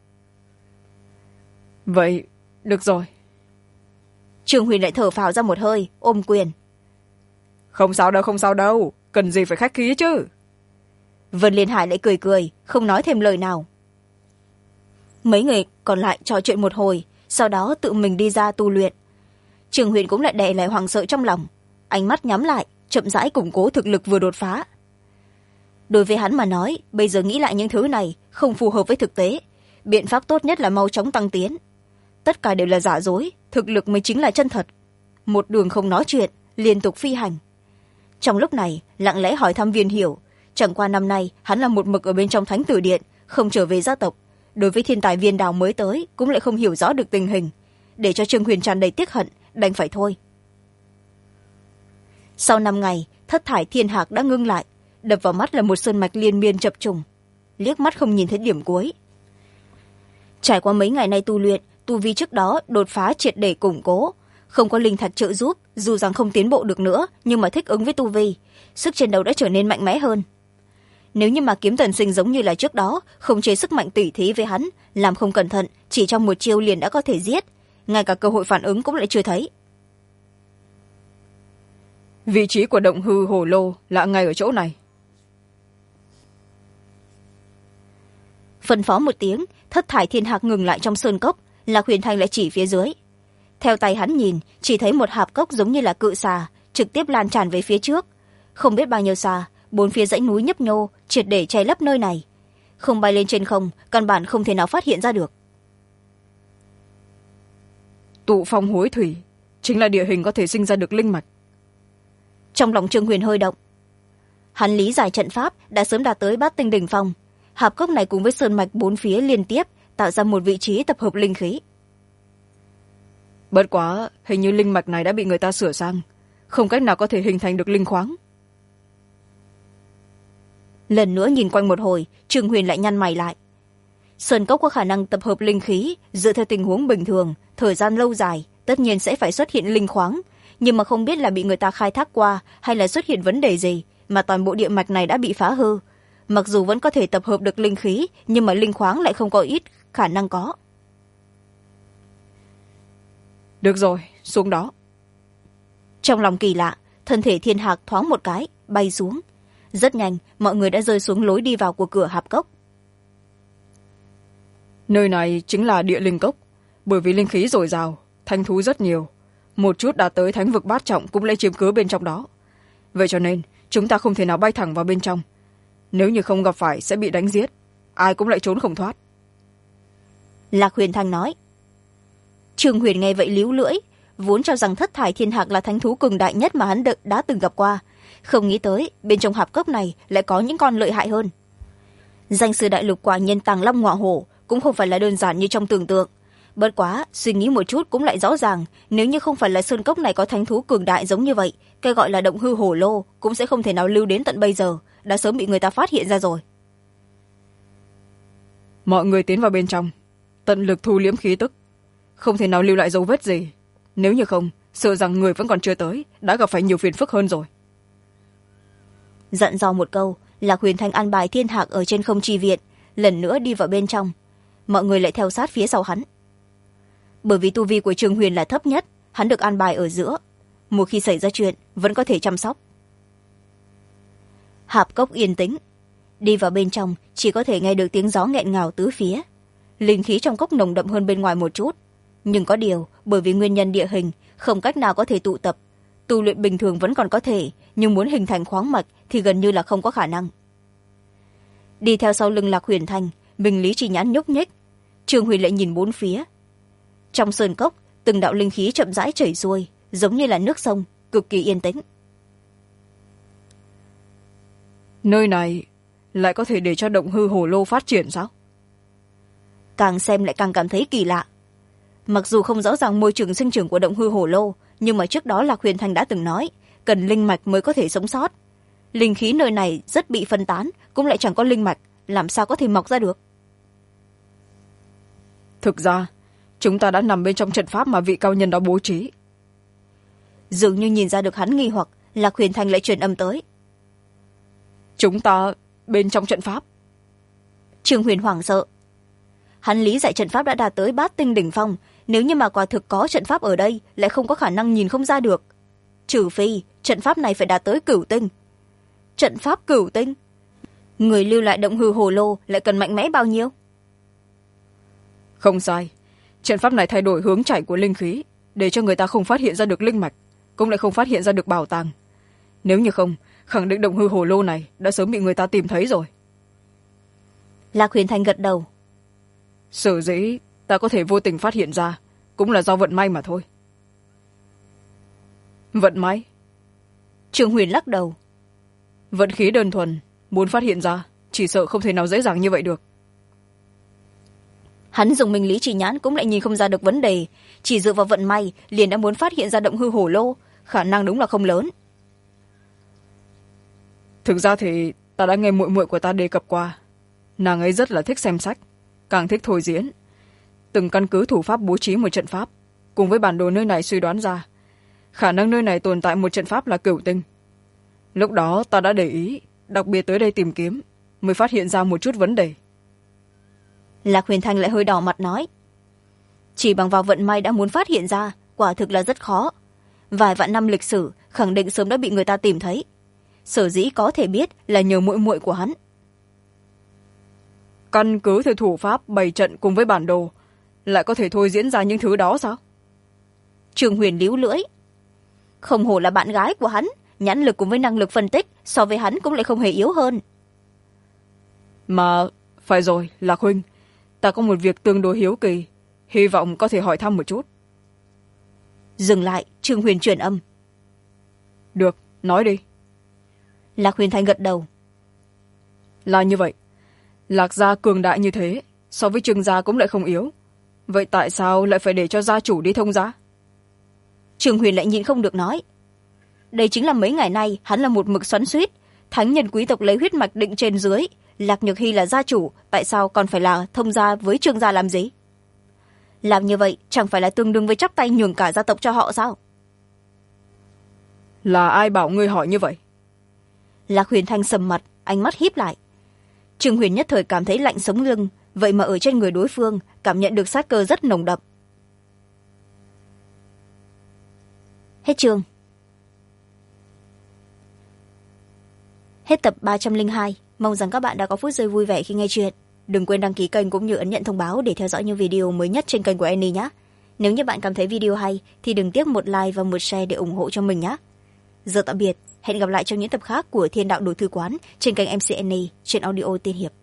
Vậy, được rồi. Trương Huyền lại thở phào ra một hơi, ôm quyền. Không sao đâu, cần gì phải khách khí chứ. Vân Liên Hải lại cười cười, không nói thêm lời nào. Mấy người còn lại trò chuyện một hồi, sau đó tự mình đi ra tu luyện. Trương Huyền cũng lại đè lại hoảng sợ trong lòng, ánh mắt nhắm lại, chậm rãi củng cố thực lực vừa đột phá. Đối với hắn mà nói, bây giờ nghĩ lại những thứ này không phù hợp với thực tế, biện pháp tốt nhất là mau chóng tăng tiến. Tất cả đều là giả dối, thực lực mới chính là chân thật. Một đường không nói chuyện, liên tục phi hành. Trong lúc này, lặng lẽ hỏi thăm Viên Hiểu, chẳng qua năm nay hắn là một mực ở bên trong Thánh Tử Điện, không trở về gia tộc. Đối với thiên tài Viên Đào mới tới cũng lại không hiểu rõ được tình hình, để cho Trương Huyền tràn đầy tiếc hận, đành phải thôi. Sau 5 ngày, thất thải thiên hạc đã ngưng lại, đập vào mắt là một sơn mạch liên miên chập trùng, liếc mắt không nhìn thấy điểm cuối. Trải qua mấy ngày nay tu luyện, tu vi trước đó đột phá triệt để củng cố, không có linh thạch trợ giúp, dù rằng không tiến bộ được nữa nhưng mà thích ứng với tu vi, sức chiến đấu đã trở nên mạnh mẽ hơn. Nếu như mà Kiếm Tần Sinh giống như là trước đó, không chế sức mạnh tỉ thí với hắn, làm không cẩn thận chỉ trong một chiêu liền đã có thể giết, ngay cả cơ hội phản ứng cũng lại chưa thấy. Vị trí của động hư hồ lô là ngay ở chỗ này. Phân phó một tiếng, thất thải thiên hạc ngừng lại trong sơn cốc, Lạc Huyền Thanh lại chỉ phía dưới. Theo tay hắn nhìn, chỉ thấy một hạp cốc giống như là cự xà, trực tiếp lan tràn về phía trước. Không biết bao nhiêu xa, 4 phía dãy núi nhấp nhô, triệt để che lấp nơi này. Không bay lên trên không, căn bản không thể nào phát hiện ra được. Tụ phong hối thủy, chính là địa hình có thể sinh ra được linh mạch. Trong lòng Trương Huyền hơi động. Hắn lý giải trận pháp đã sớm đạt tới Bát Tinh đỉnh phong. Hạp cốc này cùng với sơn mạch 4 phía liên tiếp tạo ra một vị trí tập hợp linh khí. Bất quá, hình như linh mạch này đã bị người ta sửa sang, không cách nào có thể hình thành được linh khoáng. Lần nữa nhìn quanh một hồi, Trương Huyền lại nhăn mày lại. Sơn cốc có khả năng tập hợp linh khí dựa theo tình huống bình thường, thời gian lâu dài, tất nhiên sẽ phải xuất hiện linh khoáng, nhưng mà không biết là bị người ta khai thác qua hay là xuất hiện vấn đề gì mà toàn bộ địa mạch này đã bị phá hư. Mặc dù vẫn có thể tập hợp được linh khí, nhưng mà linh khoáng lại không có ít khả năng có. Được rồi, xuống đó. Trong lòng kỳ lạ, thân thể Thiên Hạc thoáng một cái bay xuống. Rất nhanh, mọi người đã rơi xuống lối đi vào của cửa hạp cốc. Nơi này chính là địa linh cốc, bởi vì linh khí dồi dào, thanh thú rất nhiều, một chút đã tới thánh vực bát trọng cũng lại chiếm cứ bên trong đó. Vậy cho nên chúng ta không thể nào bay thẳng vào bên trong, nếu như không gặp phải sẽ bị đánh giết, ai cũng lại trốn không thoát. Lạc Huyền Thanh nói. Trương Huyền nghe vậy líu lưỡi, vốn cho rằng Thất Thải Thiên Hạc là thánh thú cường đại nhất mà hắn đã từng gặp qua, không nghĩ tới bên trong hạp cốc này lại có những con lợi hại hơn. Danh sư đại lục quả nhiên tàng long ngọa hổ, cũng không phải là đơn giản như trong tưởng tượng. Bất quá suy nghĩ một chút cũng lại rõ ràng, nếu như không phải là sơn cốc này có thánh thú cường đại giống như vậy, cái gọi là động hư hổ lô cũng sẽ không thể nào lưu đến tận bây giờ, đã sớm bị người ta phát hiện ra rồi. Mọi người tiến vào bên trong, tận lực thu liễm khí tức, không thể nào lưu lại dấu vết gì, nếu như không sợ rằng người vẫn còn chưa tới đã gặp phải nhiều phiền phức hơn rồi. Dặn dò một câu, Lạc Huyền Thanh an bài Thiên Hạc ở trên không chi viện, lần nữa đi vào bên trong. Mọi người lại theo sát phía sau hắn. Bởi vì tu vi của Trương Huyền là thấp nhất, hắn được an bài ở giữa, một khi xảy ra chuyện vẫn có thể chăm sóc. Hạp cốc yên tĩnh, đi vào bên trong chỉ có thể nghe được tiếng gió nghẹn ngào tứ phía. Linh khí trong cốc nồng đậm hơn bên ngoài một chút, nhưng có điều bởi vì nguyên nhân địa hình không cách nào có thể tụ tập, tu luyện bình thường vẫn còn có thể, nhưng muốn hình thành khoáng mạch thì gần như là không có khả năng. Đi theo sau lưng Lạc Huyền Thanh, Bình Lý Chỉ Nhãn nhúc nhích, Trương Huyền lại nhìn bốn phía. Trong sơn cốc từng đạo linh khí chậm rãi chảy xuôi, giống như là nước sông, cực kỳ yên tĩnh. Nơi này lại có thể để cho động hư hổ lô phát triển sao? Càng xem lại càng cảm thấy kỳ lạ. Mặc dù không rõ ràng môi trường sinh trưởng của động hư hổ lô, nhưng mà trước đó Lạc Huyền Thanh đã từng nói cần linh mạch mới có thể sống sót. Linh khí nơi này rất bị phân tán, cũng lại chẳng có linh mạch, làm sao có thể mọc ra được? Thực ra chúng ta đã nằm bên trong trận pháp mà vị cao nhân đó bố trí. Dường như nhìn ra được hắn nghi hoặc, Lạc Huyền Thanh lại truyền âm tới. Chúng ta bên trong trận pháp? Trương Huyền hoảng sợ. Hắn lý giải trận pháp đã đạt tới bát tinh đỉnh phong, nếu như mà quả thực có trận pháp ở đây lại không có khả năng nhìn không ra được, trừ phi trận pháp này phải đạt tới cửu tinh. Trận pháp cửu tinh, người lưu lại động hư hồ lô lại cần mạnh mẽ bao nhiêu? Không sai, trận pháp này thay đổi hướng chảy của linh khí để cho người ta không phát hiện ra được linh mạch, cũng lại không phát hiện ra được bảo tàng. Nếu như không, khẳng định động hư hồ lô này đã sớm bị người ta tìm thấy rồi. Lạc Huyền Thanh gật đầu. Sở dĩ ta có thể vô tình phát hiện ra cũng là do vận may mà thôi. Vận may? Trương Huyền lắc đầu. Vận khí đơn thuần, muốn phát hiện ra chỉ sợ không thể nào dễ dàng như vậy được. Hắn dùng Minh Lý Chỉ Nhãn cũng lại nhìn không ra được vấn đề, chỉ dựa vào vận may liền đã muốn phát hiện ra động hư hổ lô, khả năng đúng là không lớn. Thực ra thì ta đã nghe muội muội của ta đề cập qua, nàng ấy rất là thích xem sách, càng thích thôi diễn, từng căn cứ thủ pháp bố trí một trận pháp, cùng với bản đồ nơi này suy đoán ra khả năng nơi này tồn tại một trận pháp là cửu tinh. Lúc đó ta đã để ý, đặc biệt tới đây tìm kiếm, mới phát hiện ra một chút vấn đề. Lạc Huyền Thanh lại hơi đỏ mặt nói, chỉ bằng vào vận may đã muốn phát hiện ra, quả thực là rất khó. Vài vạn năm lịch sử khẳng định sớm đã bị người ta tìm thấy, sở dĩ có thể biết là nhờ muội muội của hắn. Căn cứ theo thủ pháp bày trận cùng với bản đồ lại có thể thôi diễn ra những thứ đó sao? Trương Huyền líu lưỡi. Không hổ là bạn gái của hắn, nhãn lực cùng với năng lực phân tích so với hắn cũng lại không hề yếu hơn. Mà phải rồi, Lạc huynh, ta có một việc tương đối hiếu kỳ, hy vọng có thể hỏi thăm một chút. Dừng lại, Trương Huyền truyền âm. Được, nói đi. Lạc Huyền Thanh gật đầu. Là như vậy, Lạc gia cường đại như thế, so với Trương gia cũng lại không yếu, vậy tại sao lại phải để cho gia chủ đi thông gia? Trương Huyền lại nhịn không được nói, đây chính là mấy ngày nay hắn là một mực xoắn xuýt, thánh nhân quý tộc lấy huyết mạch định trên dưới, Lạc Nhược Hy là gia chủ, tại sao còn phải là thông gia với Trương gia làm gì? làm như vậy chẳng phải là tương đương với chắp tay nhường cả gia tộc cho họ sao? Là ai bảo ngươi hỏi như vậy? Lạc Huyền Thanh sầm mặt, ánh mắt híp lại. Trương Huyền nhất thời cảm thấy lạnh sống lưng, vậy mà ở trên người đối phương cảm nhận được sát cơ rất nồng đậm. Hết chương. Hết tập 302. Mong rằng các bạn đã có phút giây vui vẻ khi nghe chuyện. Đừng quên đăng ký kênh cũng như ấn nhận thông báo để theo dõi những video mới nhất trên kênh của Annie nhé. Nếu như bạn cảm thấy video hay thì đừng tiếc một like và một share để ủng hộ cho mình nhé. Giờ tạm biệt, hẹn gặp lại trong những tập khác của Thiên Đạo Đồ Thư Quán trên kênh MC Annie trên audio Tiên Hiệp.